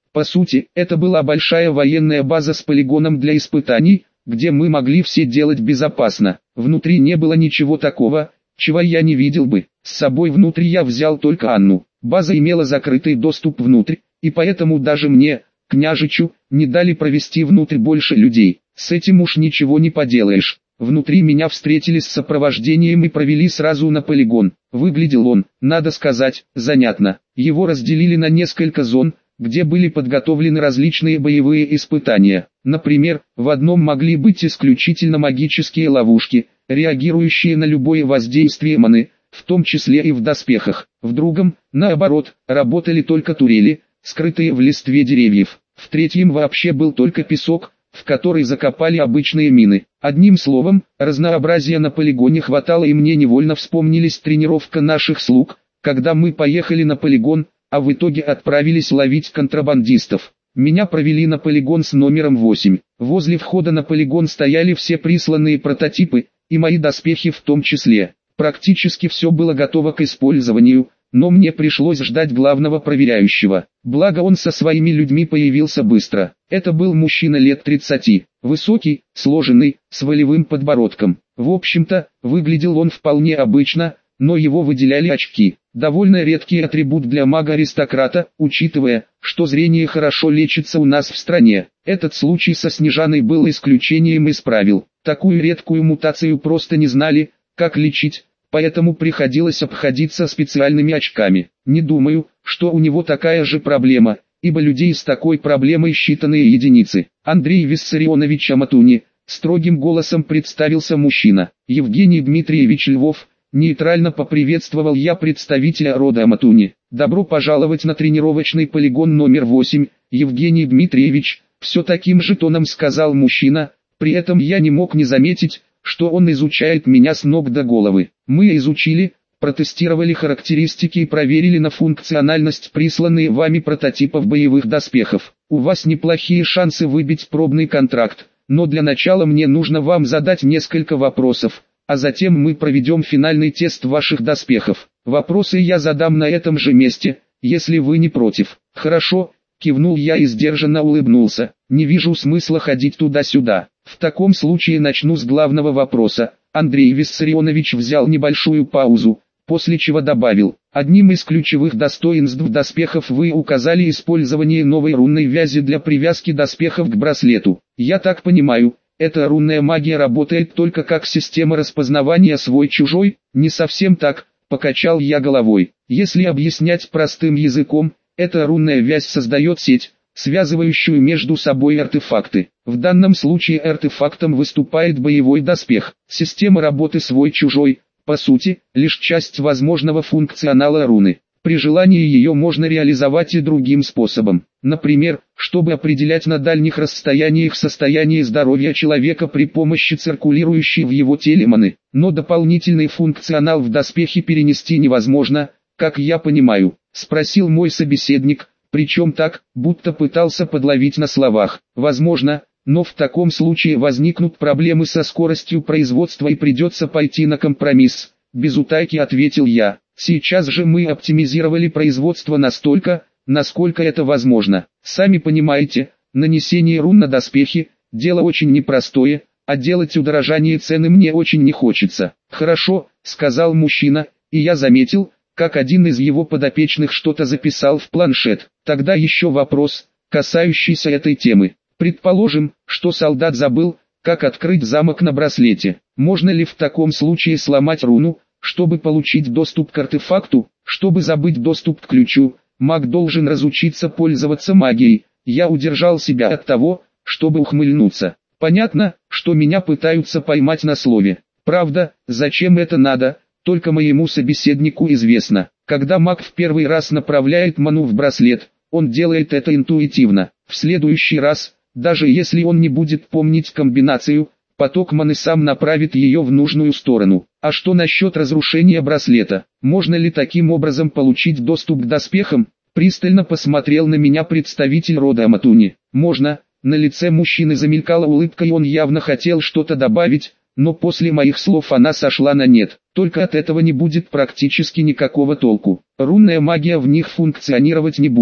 По сути, это была большая военная база с полигоном для испытаний, где мы могли все делать безопасно. Внутри не было ничего такого, чего я не видел бы. С собой внутрь я взял только Анну. База имела закрытый доступ внутрь, и поэтому даже мне, княжичу, не дали провести внутрь больше людей. С этим уж ничего не поделаешь. Внутри меня встретили с сопровождением и провели сразу на полигон. Выглядел он, надо сказать, занятно. Его разделили на несколько зон, где были подготовлены различные боевые испытания. Например, в одном могли быть исключительно магические ловушки, реагирующие на любое воздействие маны, в том числе и в доспехах. В другом, наоборот, работали только турели, скрытые в листве деревьев. В третьем вообще был только песок, в который закопали обычные мины. Одним словом, разнообразия на полигоне хватало, и мне невольно вспомнились тренировка наших слуг, когда мы поехали на полигон, а в итоге отправились ловить контрабандистов. Меня провели на полигон с номером восемь. Возле входа на полигон стояли все присланные прототипы, и мои доспехи в том числе. Практически все было готово к использованию, но мне пришлось ждать главного проверяющего. Благо он со своими людьми появился быстро. Это был мужчина лет тридцати, высокий, сложенный, с волевым подбородком. В общем-то, выглядел он вполне обычно, но его выделяли очки. Довольно редкий атрибут для мага-аристократа, учитывая, что зрение хорошо лечится у нас в стране. Этот случай со Снежаной был исключением из правил. Такую редкую мутацию просто не знали, как лечить, поэтому приходилось обходиться специальными очками. Не думаю, что у него такая же проблема, ибо людей с такой проблемой считанные единицы. Андрей Виссарионович Аматуни, строгим голосом представился мужчина. Евгений Дмитриевич Львов. Нейтрально поприветствовал я представителя рода Аматуни. Добро пожаловать на тренировочный полигон номер восемь, Евгений Дмитриевич, все таким же тоном сказал мужчина, при этом я не мог не заметить, что он изучает меня с ног до головы. Мы изучили, протестировали характеристики и проверили на функциональность присланные вами прототипов боевых доспехов. У вас неплохие шансы выбить пробный контракт, но для начала мне нужно вам задать несколько вопросов, а затем мы проведем финальный тест ваших доспехов. Вопросы я задам на этом же месте, если вы не против. Хорошо, кивнул я и сдержанно улыбнулся. Не вижу смысла ходить туда-сюда. В таком случае начну с главного вопроса. Андрей Виссарионович взял небольшую паузу, после чего добавил: одним из ключевых достоинств доспехов вы указали использование новой рунной вязи для привязки доспехов к браслету. Я так понимаю, эта рунная магия работает только как система распознавания свой-чужой? Не совсем так, покачал я головой. Если объяснять простым языком, эта рунная вязь создает сеть, связывающую между собой артефакты. В данном случае артефактом выступает боевой доспех. Система работы свой-чужой, по сути, лишь часть возможного функционала руны. При желании ее можно реализовать и другим способом. Например, чтобы определять на дальних расстояниях состояние здоровья человека при помощи циркулирующей в его теле маны. Но дополнительный функционал в доспехе перенести невозможно, как я понимаю, спросил мой собеседник, причем так, будто пытался подловить на словах. Возможно, но в таком случае возникнут проблемы со скоростью производства и придется пойти на компромисс. Без утайки ответил я. Сейчас же мы оптимизировали производство настолько, насколько это возможно. Сами понимаете, нанесение рун на доспехи – дело очень непростое, а делать удорожание цены мне очень не хочется. Хорошо, сказал мужчина, и я заметил, как один из его подопечных что-то записал в планшет. Тогда еще вопрос, касающийся этой темы. Предположим, что солдат забыл, как открыть замок на браслете. Можно ли в таком случае сломать руну, чтобы получить доступ к артефакту? Чтобы забыть доступ к ключу, маг должен разучиться пользоваться магией. Я удержал себя от того, чтобы ухмыльнуться. Понятно, что меня пытаются поймать на слове. Правда, зачем это надо, только моему собеседнику известно. Когда маг в первый раз направляет ману в браслет, он делает это интуитивно. В следующий раз, даже если он не будет помнить комбинацию, поток маны сам направит ее в нужную сторону. А что насчет разрушения браслета? Можно ли таким образом получить доступ к доспехам? Пристально посмотрел на меня представитель рода Аматуни. Можно. На лице мужчины замелькала улыбка, и он явно хотел что-то добавить, но после моих слов она сошла на нет. Только от этого не будет практически никакого толку. Рунная магия в них функционировать не будет.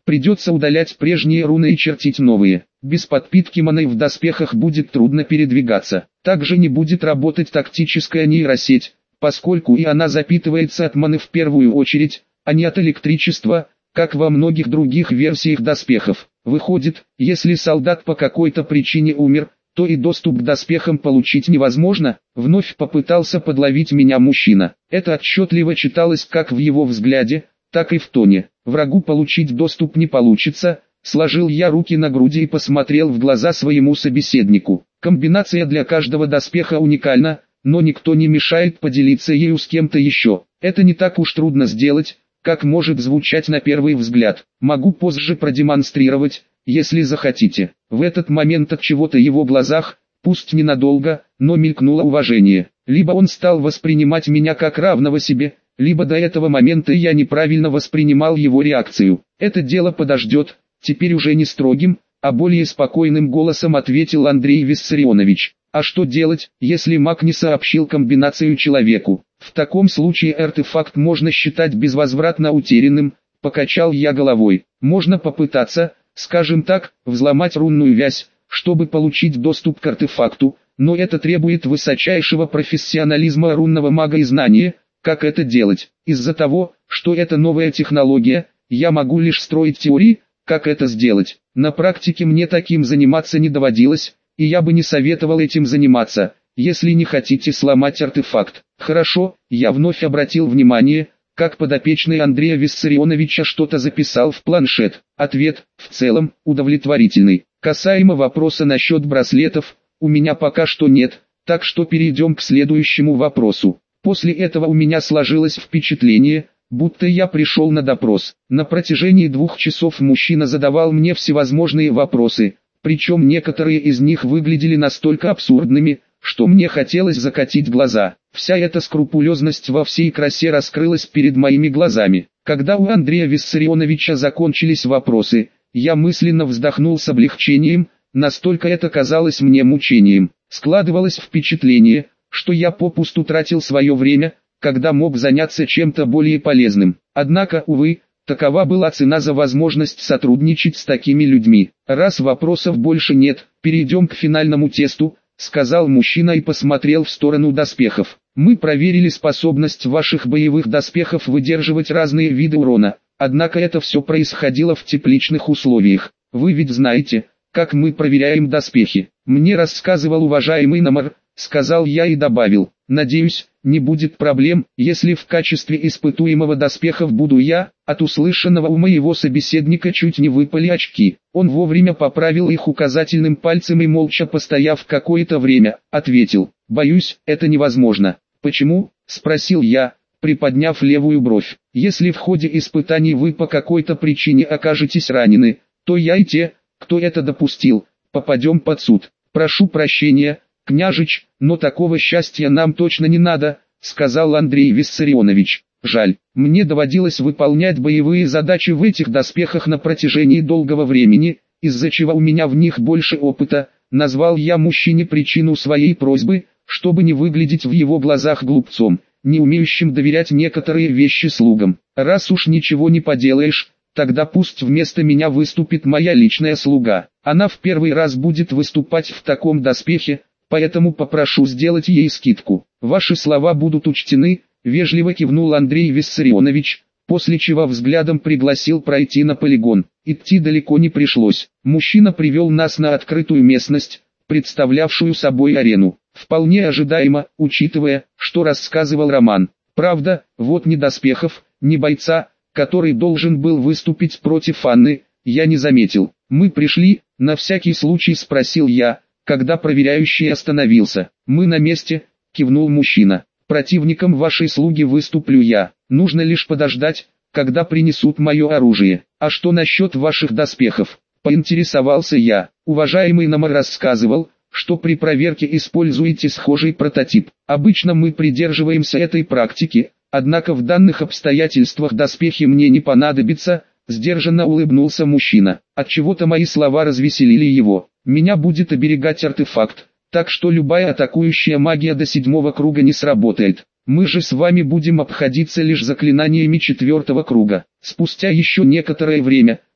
Придется удалять прежние руны и чертить новые. Без подпитки маны в доспехах будет трудно передвигаться. Также не будет работать тактическая нейросеть, поскольку и она запитывается от маны в первую очередь, а не от электричества, как во многих других версиях доспехов. Выходит, если солдат по какой-то причине умер, то и доступ к доспехам получить невозможно. Вновь попытался подловить меня мужчина. Это отчетливо читалось как в его взгляде, так и в тоне. Врагу получить доступ не получится. Сложил я руки на груди и посмотрел в глаза своему собеседнику. Комбинация для каждого доспеха уникальна, но никто не мешает поделиться ею с кем-то еще. Это не так уж трудно сделать, как может звучать на первый взгляд. Могу позже продемонстрировать, если захотите. В этот момент от чего-то в его глазах, пусть ненадолго, но мелькнуло уважение. Либо он стал воспринимать меня как равного себе, либо до этого момента я неправильно воспринимал его реакцию. Это дело подождет. Теперь уже не строгим, а более спокойным голосом ответил Андрей Виссарионович. А что делать, если маг не сообщил комбинацию человеку? В таком случае артефакт можно считать безвозвратно утерянным, покачал я головой. Можно попытаться, скажем так, взломать рунную вязь, чтобы получить доступ к артефакту, но это требует высочайшего профессионализма рунного мага и знания, как это делать. Из-за того, что это новая технология, я могу лишь строить теории, как это сделать. На практике мне таким заниматься не доводилось, и я бы не советовал этим заниматься, если не хотите сломать артефакт. Хорошо, я вновь обратил внимание, как подопечный Андрея Виссарионовича что-то записал в планшет. Ответ, в целом, удовлетворительный. Касаемо вопроса насчет браслетов, у меня пока что нет, так что перейдем к следующему вопросу. После этого у меня сложилось впечатление, будто я пришел на допрос. На протяжении двух часов мужчина задавал мне всевозможные вопросы, причем некоторые из них выглядели настолько абсурдными, что мне хотелось закатить глаза. Вся эта скрупулезность во всей красе раскрылась перед моими глазами. Когда у Андрея Виссарионовича закончились вопросы, я мысленно вздохнул с облегчением, настолько это казалось мне мучением. Складывалось впечатление, что я попусту тратил свое время, когда мог заняться чем-то более полезным. Однако, увы, такова была цена за возможность сотрудничать с такими людьми. Раз вопросов больше нет, перейдем к финальному тесту, сказал мужчина и посмотрел в сторону доспехов. Мы проверили способность ваших боевых доспехов выдерживать разные виды урона, однако это все происходило в тепличных условиях. Вы ведь знаете, как мы проверяем доспехи. Мне рассказывал уважаемый Намар, сказал я и добавил. Надеюсь, не будет проблем, если в качестве испытуемого доспехов буду я. От услышанного у моего собеседника чуть не выпали очки. Он вовремя поправил их указательным пальцем и молча постояв какое-то время, ответил. Боюсь, это невозможно. Почему? Спросил я, приподняв левую бровь. Если в ходе испытаний вы по какой-то причине окажетесь ранены, то я и те, кто это допустил, попадем под суд. Прошу прощения, княжич, но такого счастья нам точно не надо, сказал Андрей Виссарионович. Жаль, мне доводилось выполнять боевые задачи в этих доспехах на протяжении долгого времени, из-за чего у меня в них больше опыта. Назвал я мужчине причину своей просьбы, чтобы не выглядеть в его глазах глупцом, не умеющим доверять некоторые вещи слугам. Раз уж ничего не поделаешь, тогда пусть вместо меня выступит моя личная слуга. Она в первый раз будет выступать в таком доспехе, поэтому попрошу сделать ей скидку. Ваши слова будут учтены, вежливо кивнул Андрей Виссарионович, после чего взглядом пригласил пройти на полигон. Идти далеко не пришлось. Мужчина привел нас на открытую местность, представлявшую собой арену. Вполне ожидаемо, учитывая, что рассказывал Роман. Правда, вот ни доспехов, ни бойца, который должен был выступить против Анны, я не заметил. Мы пришли, на всякий случай спросил я, когда проверяющий остановился. Мы на месте, кивнул мужчина. Противником вашей слуги выступлю я. Нужно лишь подождать, когда принесут мое оружие. А что насчет ваших доспехов? Поинтересовался я. Уважаемый Намар рассказывал, что при проверке используете схожий прототип. Обычно мы придерживаемся этой практики, однако в данных обстоятельствах доспехи мне не понадобятся, сдержанно улыбнулся мужчина. Отчего-то мои слова развеселили его. Меня будет оберегать артефакт, так что любая атакующая магия до седьмого круга не сработает. Мы же с вами будем обходиться лишь заклинаниями четвертого круга. Спустя еще некоторое время,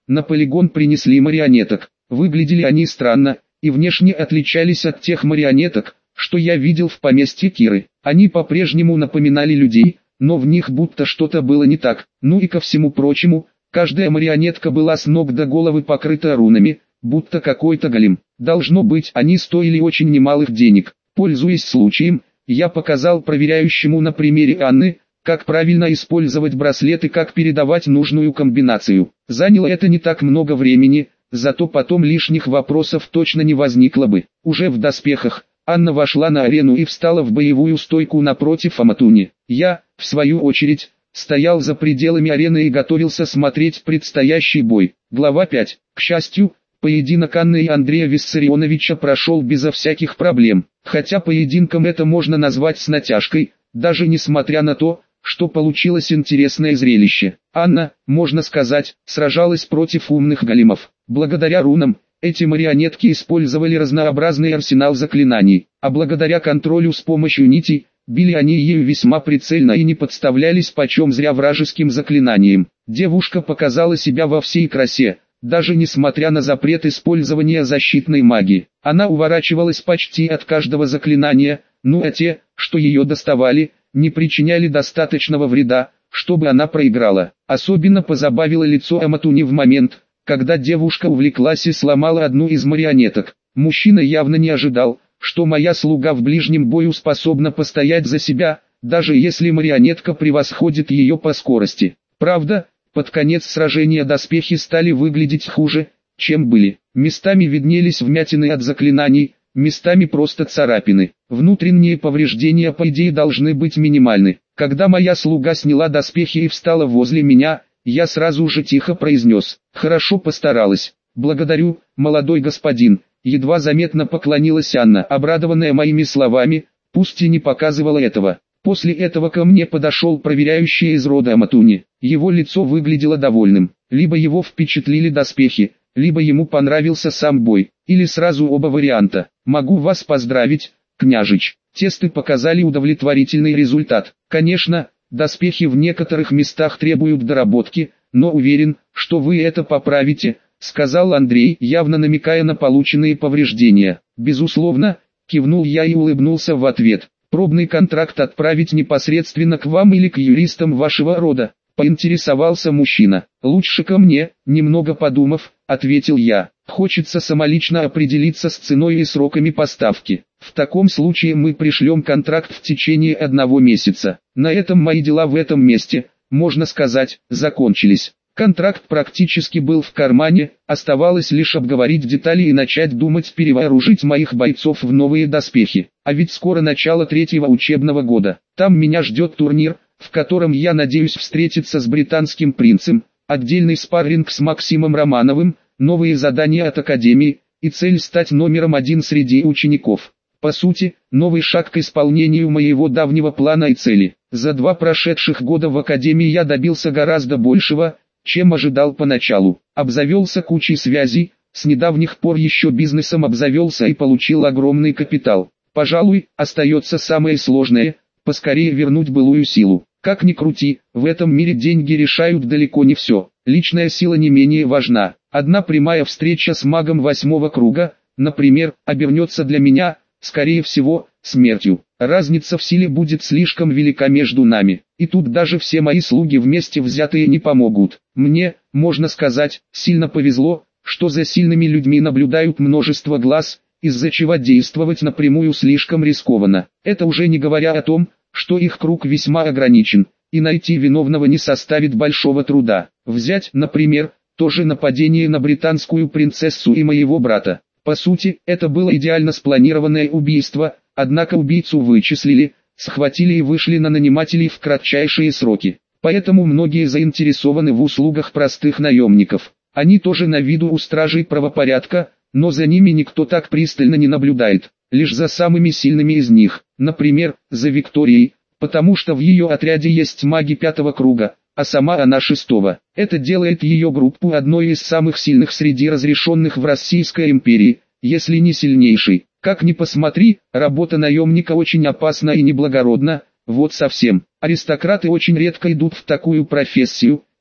На полигон принесли марионеток. Выглядели они странно, и внешне отличались от тех марионеток, что я видел в поместье Киры. Они по-прежнему напоминали людей, но в них будто что-то было не так. Ну и ко всему прочему, каждая марионетка была с ног до головы покрыта рунами, будто какой-то голем. Должно быть, они стоили очень немалых денег. Пользуясь случаем, я показал проверяющему на примере Анны, как правильно использовать браслет и как передавать нужную комбинацию. Заняло это не так много времени, зато потом лишних вопросов точно не возникло бы. Уже в доспехах, Анна вошла на арену и встала в боевую стойку напротив Аматуни. Я, в свою очередь, стоял за пределами арены и готовился смотреть предстоящий бой. Глава пять. К счастью, поединок Анны и Андрея Виссарионовича прошел безо всяких проблем. Хотя поединком это можно назвать с натяжкой, даже несмотря на то, что получилось интересное зрелище. Анна, можно сказать, сражалась против умных големов. Благодаря рунам, эти марионетки использовали разнообразный арсенал заклинаний, а благодаря контролю с помощью нитей, били они ею весьма прицельно и не подставлялись почем зря вражеским заклинаниям. Девушка показала себя во всей красе, даже несмотря на запрет использования защитной магии. Она уворачивалась почти от каждого заклинания, ну а те, что ее доставали, не причиняли достаточного вреда, чтобы она проиграла. Особенно позабавило лицо Аматуни в момент, когда девушка увлеклась и сломала одну из марионеток. Мужчина явно не ожидал, что моя слуга в ближнем бою способна постоять за себя, даже если марионетка превосходит ее по скорости. Правда, под конец сражения доспехи стали выглядеть хуже, чем были. Местами виднелись вмятины от заклинаний, местами просто царапины. Внутренние повреждения по идее должны быть минимальны. Когда моя слуга сняла доспехи и встала возле меня, я сразу же тихо произнес: «Хорошо постаралась». «Благодарю, молодой господин», едва заметно поклонилась Анна, обрадованная моими словами, пусть и не показывала этого. После этого ко мне подошел проверяющий из рода Аматуни. Его лицо выглядело довольным. Либо его впечатлили доспехи, либо ему понравился сам бой, или сразу оба варианта. «Могу вас поздравить, княжич. Тесты показали удовлетворительный результат. Конечно, доспехи в некоторых местах требуют доработки, но уверен, что вы это поправите», — сказал Андрей, явно намекая на полученные повреждения. «Безусловно», — кивнул я и улыбнулся в ответ. «Пробный контракт отправить непосредственно к вам или к юристам вашего рода?» — поинтересовался мужчина. «Лучше ко мне», — немного подумав, ответил я. «Хочется самолично определиться с ценой и сроками поставки. В таком случае мы пришлем контракт в течение одного месяца. На этом мои дела в этом месте, можно сказать, закончились». Контракт практически был в кармане, оставалось лишь обговорить детали и начать думать перевооружить моих бойцов в новые доспехи. А ведь скоро начало третьего учебного года. Там меня ждет турнир, в котором я надеюсь встретиться с британским принцем, отдельный спарринг с Максимом Романовым, новые задания от Академии, и цель стать номером один среди учеников. По сути, новый шаг к исполнению моего давнего плана и цели. За два прошедших года в Академии я добился гораздо большего, чем ожидал поначалу. Обзавелся кучей связей, с недавних пор еще бизнесом обзавелся и получил огромный капитал. Пожалуй, остается самое сложное – поскорее вернуть былую силу. Как ни крути, в этом мире деньги решают далеко не все. Личная сила не менее важна. Одна прямая встреча с магом восьмого круга, например, обернется для меня, скорее всего, смертью. Разница в силе будет слишком велика между нами, и тут даже все мои слуги вместе взятые не помогут. Мне, можно сказать, сильно повезло, что за сильными людьми наблюдают множество глаз, из-за чего действовать напрямую слишком рискованно. Это уже не говоря о том, что их круг весьма ограничен, и найти виновного не составит большого труда. Взять, например, то же нападение на британскую принцессу и моего брата. По сути, это было идеально спланированное убийство, однако убийцу вычислили, схватили и вышли на нанимателей в кратчайшие сроки. Поэтому многие заинтересованы в услугах простых наемников. Они тоже на виду у стражей правопорядка, но за ними никто так пристально не наблюдает, лишь за самыми сильными из них, например, за Викторией, потому что в ее отряде есть маги пятого круга, а сама она шестого. Это делает ее группу одной из самых сильных среди разрешенных в Российской империи, если не сильнейшей. Как ни посмотри, работа наемника очень опасна и неблагородна, вот совсем. Аристократы очень редко идут в такую профессию,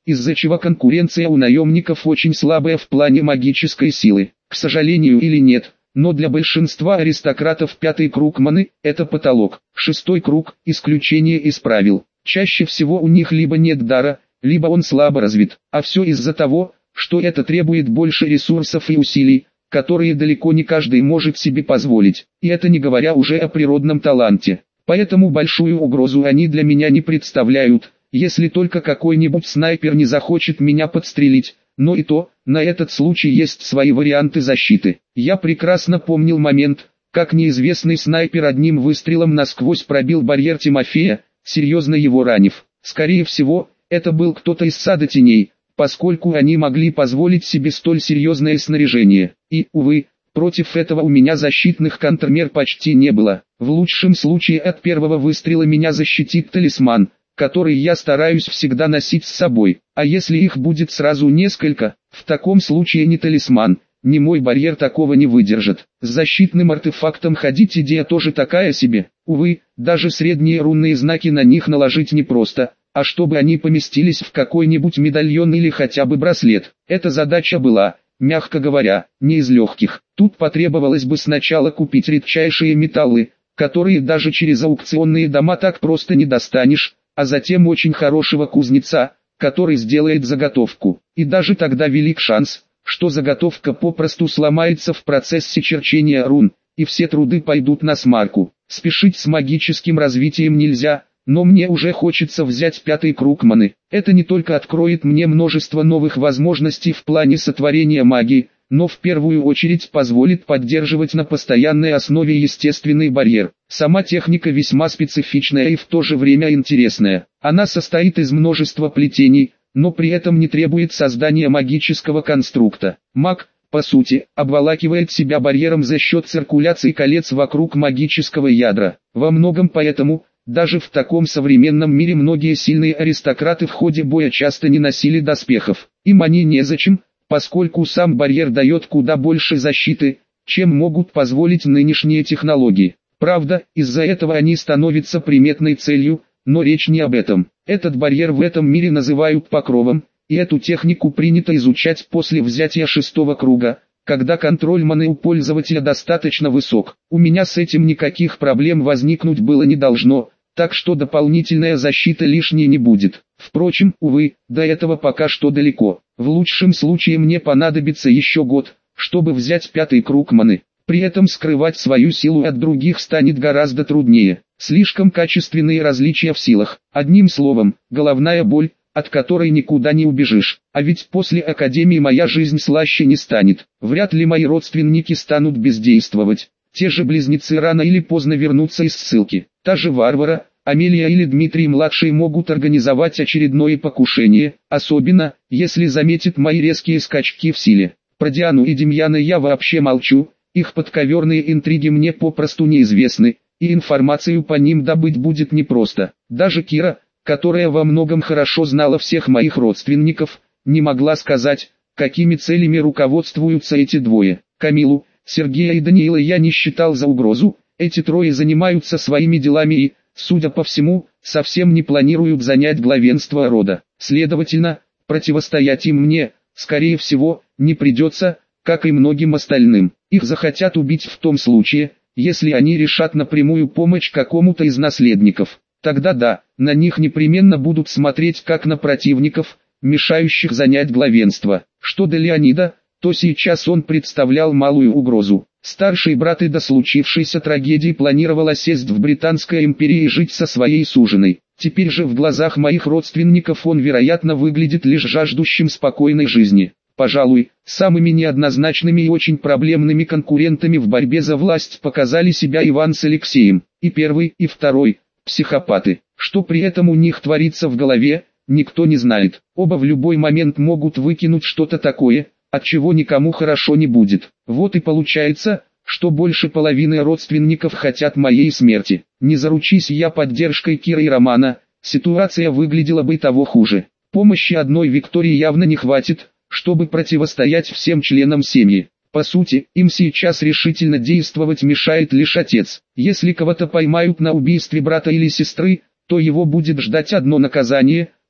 из-за чего конкуренция у наемников очень слабая в плане магической силы. К сожалению или нет, но для большинства аристократов пятый круг маны – это потолок. Шестой круг – исключение из правил. Чаще всего у них либо нет дара, либо он слабо развит, а все из-за того, что это требует больше ресурсов и усилий, которые далеко не каждый может себе позволить, и это не говоря уже о природном таланте. Поэтому большую угрозу они для меня не представляют, если только какой-нибудь снайпер не захочет меня подстрелить, но и то, на этот случай есть свои варианты защиты. Я прекрасно помнил момент, как неизвестный снайпер одним выстрелом насквозь пробил барьер Тимофея, серьезно его ранив. Скорее всего, это был кто-то из сада теней, поскольку они могли позволить себе столь серьезное снаряжение. И, увы, против этого у меня защитных контрмер почти не было. В лучшем случае от первого выстрела меня защитит талисман, который я стараюсь всегда носить с собой. А если их будет сразу несколько, в таком случае ни талисман, ни мой барьер такого не выдержит. С защитным артефактом ходить идея тоже такая себе. Увы, даже средние рунные знаки на них наложить непросто, а чтобы они поместились в какой-нибудь медальон или хотя бы браслет. Эта задача была, мягко говоря, не из легких. Тут потребовалось бы сначала купить редчайшие металлы, которые даже через аукционные дома так просто не достанешь, а затем очень хорошего кузнеца, который сделает заготовку. И даже тогда велик шанс, что заготовка попросту сломается в процессе черчения рун, и все труды пойдут на смарку. Спешить с магическим развитием нельзя, но мне уже хочется взять пятый круг маны. Это не только откроет мне множество новых возможностей в плане сотворения магии, но в первую очередь позволит поддерживать на постоянной основе естественный барьер. Сама техника весьма специфичная и в то же время интересная. Она состоит из множества плетений, но при этом не требует создания магического конструкта. Маг, по сути, обволакивает себя барьером за счет циркуляции колец вокруг магического ядра. Во многом поэтому, даже в таком современном мире многие сильные аристократы в ходе боя часто не носили доспехов. Им они незачем, поскольку сам барьер дает куда больше защиты, чем могут позволить нынешние технологии. Правда, из-за этого они становятся приметной целью, но речь не об этом. Этот барьер в этом мире называют покровом, и эту технику принято изучать после взятия шестого круга, когда контроль маны у пользователя достаточно высок. У меня с этим никаких проблем возникнуть было не должно, так что дополнительная защита лишней не будет. Впрочем, увы, до этого пока что далеко. В лучшем случае мне понадобится еще год, чтобы взять пятый круг маны. При этом скрывать свою силу от других станет гораздо труднее. Слишком качественные различия в силах. Одним словом, головная боль, от которой никуда не убежишь. А ведь после академии моя жизнь слаще не станет. Вряд ли мои родственники станут бездействовать. Те же близнецы рано или поздно вернутся из ссылки. Та же Варвара, Амелия или Дмитрий-младший могут организовать очередное покушение, особенно, если заметят мои резкие скачки в силе. Про Диану и Демьяна я вообще молчу, их подковерные интриги мне попросту неизвестны, и информацию по ним добыть будет непросто. Даже Кира, которая во многом хорошо знала всех моих родственников, не могла сказать, какими целями руководствуются эти двое. Камилу, Сергея и Даниила я не считал за угрозу, эти трое занимаются своими делами и, судя по всему, совсем не планируют занять главенство рода. Следовательно, противостоять им мне, скорее всего, не придется, как и многим остальным. Их захотят убить в том случае, если они решат напрямую помочь какому-то из наследников. Тогда да, на них непременно будут смотреть как на противников, мешающих занять главенство. Что до Леонида, то сейчас он представлял малую угрозу. Старший брат и до случившейся трагедии планировал осесть в Британской империи и жить со своей суженой. Теперь же в глазах моих родственников он вероятно выглядит лишь жаждущим спокойной жизни. Пожалуй, самыми неоднозначными и очень проблемными конкурентами в борьбе за власть показали себя Иван с Алексеем. И первый, и второй – психопаты. Что при этом у них творится в голове, никто не знает. Оба в любой момент могут выкинуть что-то такое, от чего никому хорошо не будет. Вот и получается, что больше половины родственников хотят моей смерти. Не заручись я поддержкой Киры и Романа, ситуация выглядела бы того хуже. Помощи одной Виктории явно не хватит, чтобы противостоять всем членам семьи. По сути, им сейчас решительно действовать мешает лишь отец. Если кого-то поймают на убийстве брата или сестры, то его будет ждать одно наказание –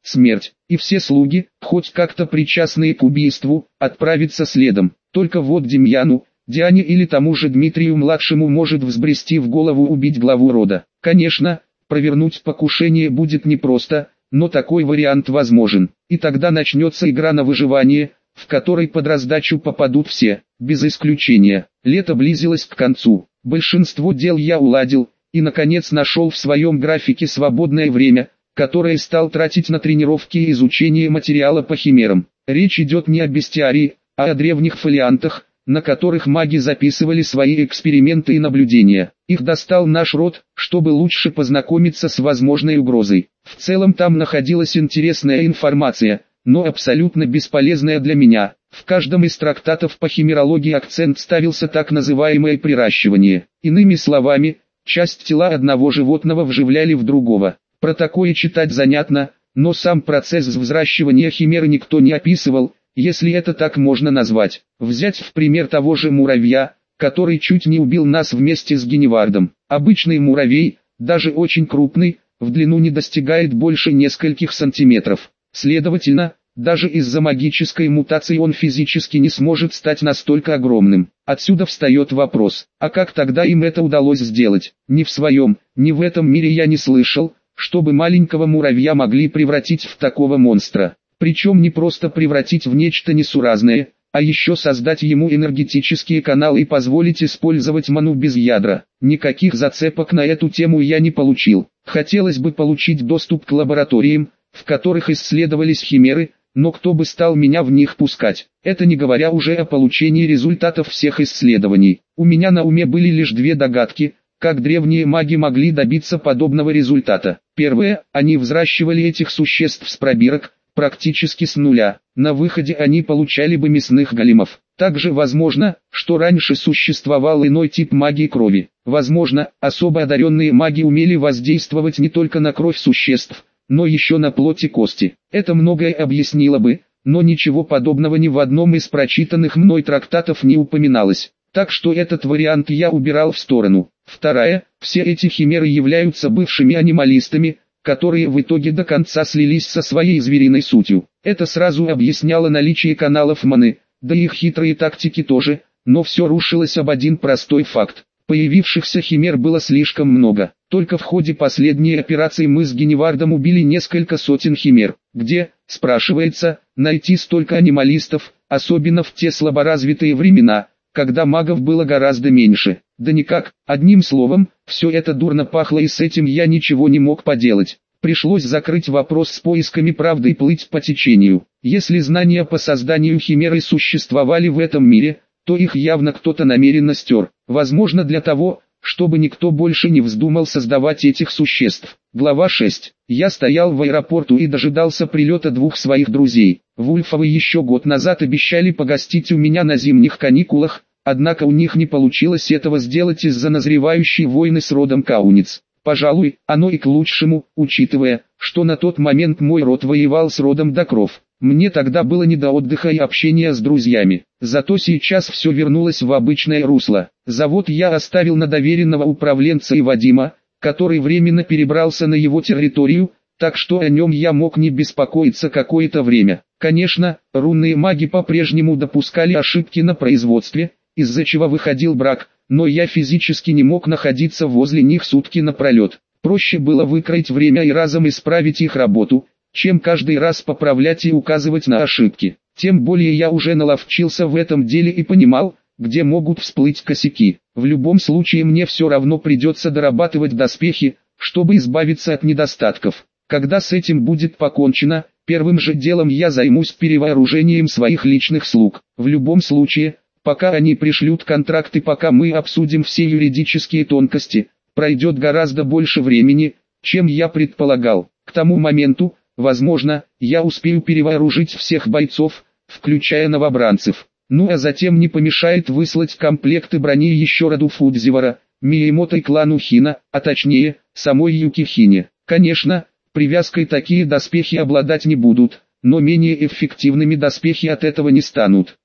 смерть, и все слуги, хоть как-то причастные к убийству, отправятся следом. Только вот Демьяну, Диане или тому же Дмитрию-младшему может взбрести в голову убить главу рода. Конечно, провернуть покушение будет непросто, но такой вариант возможен. И тогда начнется игра на выживание, в которой под раздачу попадут все, без исключения. Лето близилось к концу. Большинство дел я уладил, и наконец нашел в своем графике свободное время, которое стал тратить на тренировки и изучение материала по химерам. Речь идет не о бестиарии, а о древних фолиантах, на которых маги записывали свои эксперименты и наблюдения. Их достал наш род, чтобы лучше познакомиться с возможной угрозой. В целом там находилась интересная информация, но абсолютно бесполезная для меня. В каждом из трактатов по химерологии акцент ставился так называемое приращивание. Иными словами, часть тела одного животного вживляли в другого. Про такое читать занятно, но сам процесс взращивания химеры никто не описывал, если это так можно назвать. Взять в пример того же муравья, который чуть не убил нас вместе с Геневардом. Обычный муравей, даже очень крупный, в длину не достигает больше нескольких сантиметров. Следовательно, даже из-за магической мутации он физически не сможет стать настолько огромным. Отсюда встает вопрос, а как тогда им это удалось сделать? Ни в своем, ни в этом мире я не слышал, чтобы маленького муравья могли превратить в такого монстра. Причем не просто превратить в нечто несуразное, а еще создать ему энергетические каналы и позволить использовать ману без ядра. Никаких зацепок на эту тему я не получил. Хотелось бы получить доступ к лабораториям, в которых исследовались химеры, но кто бы стал меня в них пускать? Это не говоря уже о получении результатов всех исследований. У меня на уме были лишь две догадки, как древние маги могли добиться подобного результата. Первое, они взращивали этих существ с пробирок, практически с нуля. На выходе они получали бы мясных големов. Также возможно, что раньше существовал иной тип магии крови. Возможно, особо одаренные маги умели воздействовать не только на кровь существ, но еще на плоть и кости. Это многое объяснило бы, но ничего подобного ни в одном из прочитанных мной трактатов не упоминалось. Так что этот вариант я убирал в сторону. Вторая, все эти химеры являются бывшими анималистами, которые в итоге до конца слились со своей звериной сутью. Это сразу объясняло наличие каналов маны, да и их хитрые тактики тоже, но все рушилось об один простой факт. Появившихся химер было слишком много. Только в ходе последней операции мы с Геневардом убили несколько сотен химер. Где, спрашивается, найти столько анималистов, особенно в те слаборазвитые времена, когда магов было гораздо меньше? Да никак, одним словом, все это дурно пахло, и с этим я ничего не мог поделать. Пришлось закрыть вопрос с поисками правды и плыть по течению. Если знания по созданию химеры существовали в этом мире, то их явно кто-то намеренно стер. Возможно, для того, чтобы никто больше не вздумал создавать этих существ. Глава шесть. Я стоял в аэропорту и дожидался прилета двух своих друзей. Вульфовы еще год назад обещали погостить у меня на зимних каникулах, однако у них не получилось этого сделать из-за назревающей войны с родом Кауниц. Пожалуй, оно и к лучшему, учитывая, что на тот момент мой род воевал с родом Докров. Мне тогда было не до отдыха и общения с друзьями. Зато сейчас все вернулось в обычное русло. Завод я оставил на доверенного управленца и Вадима, который временно перебрался на его территорию, так что о нем я мог не беспокоиться какое-то время. Конечно, рунные маги по-прежнему допускали ошибки на производстве, из-за чего выходил брак, но я физически не мог находиться возле них сутки напролет. Проще было выкроить время и разом исправить их работу, чем каждый раз поправлять и указывать на ошибки. Тем более я уже наловчился в этом деле и понимал, где могут всплыть косяки. В любом случае мне все равно придется дорабатывать доспехи, чтобы избавиться от недостатков. Когда с этим будет покончено, первым же делом я займусь перевооружением своих личных слуг. В любом случае, пока они пришлют контракты, пока мы обсудим все юридические тонкости, пройдет гораздо больше времени, чем я предполагал. К тому моменту, возможно, я успею перевооружить всех бойцов, включая новобранцев. Ну а затем не помешает выслать комплекты брони еще роду Фудзивара, Миямото и клану Хина, а точнее, самой Юкихине. Конечно, привязкой такие доспехи обладать не будут, но менее эффективными доспехи от этого не станут.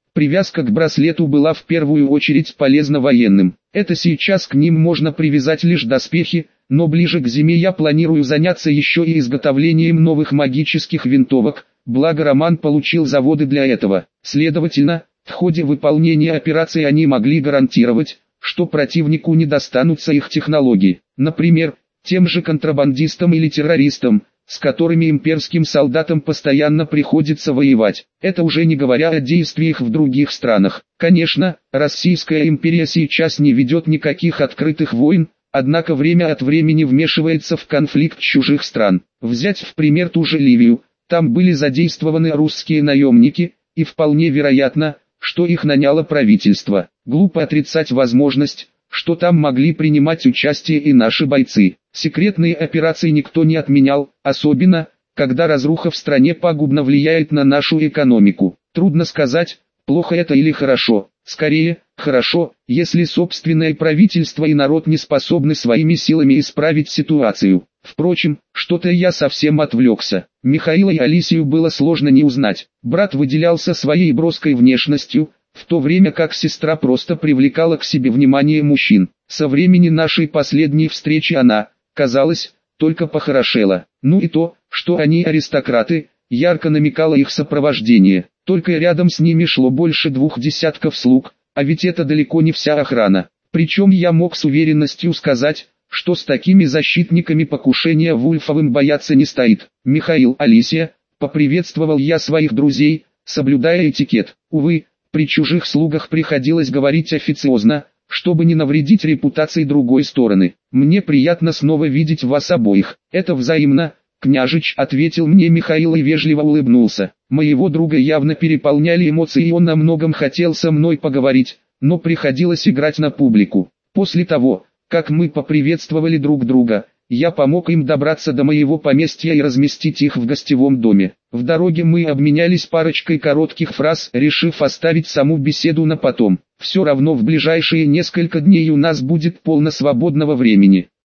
Привязка к браслету была в первую очередь полезна военным. Это сейчас к ним можно привязать лишь доспехи, но ближе к зиме я планирую заняться еще и изготовлением новых магических винтовок, благо Роман получил заводы для этого. Следовательно, в ходе выполнения операции они могли гарантировать, что противнику не достанутся их технологии. Например, тем же контрабандистам или террористам, с которыми имперским солдатам постоянно приходится воевать. Это уже не говоря о действиях в других странах. Конечно, Российская империя сейчас не ведет никаких открытых войн, однако время от времени вмешивается в конфликт чужих стран. Взять в пример ту же Ливию, там были задействованы русские наемники, и вполне вероятно, что их наняло правительство. Глупо отрицать возможность, что там могли принимать участие и наши бойцы. Секретные операции никто не отменял, особенно, когда разруха в стране пагубно влияет на нашу экономику. Трудно сказать, плохо это или хорошо. Скорее, хорошо, если собственное правительство и народ не способны своими силами исправить ситуацию. Впрочем, что-то я совсем отвлекся. Михаила и Алисию было сложно не узнать. Брат выделялся своей броской внешностью, в то время как сестра просто привлекала к себе внимание мужчин. Со времени нашей последней встречи она, казалось, только похорошела. Ну и то, что они аристократы, ярко намекало их сопровождение. Только рядом с ними шло больше двух десятков слуг, а ведь это далеко не вся охрана. Причем я мог с уверенностью сказать, что с такими защитниками покушения Вульфовым бояться не стоит. «Михаил, Алисия», поприветствовал я своих друзей, соблюдая этикет. Увы, при чужих слугах приходилось говорить официозно, чтобы не навредить репутации другой стороны. «Мне приятно снова видеть вас обоих». «Это взаимно, княжич», — ответил мне Михаил и вежливо улыбнулся. Моего друга явно переполняли эмоции, и он о многом хотел со мной поговорить, но приходилось играть на публику. После того, как мы поприветствовали друг друга, я помог им добраться до моего поместья и разместить их в гостевом доме. В дороге мы обменялись парочкой коротких фраз, решив оставить саму беседу на потом. Все равно в ближайшие несколько дней у нас будет полно свободного времени.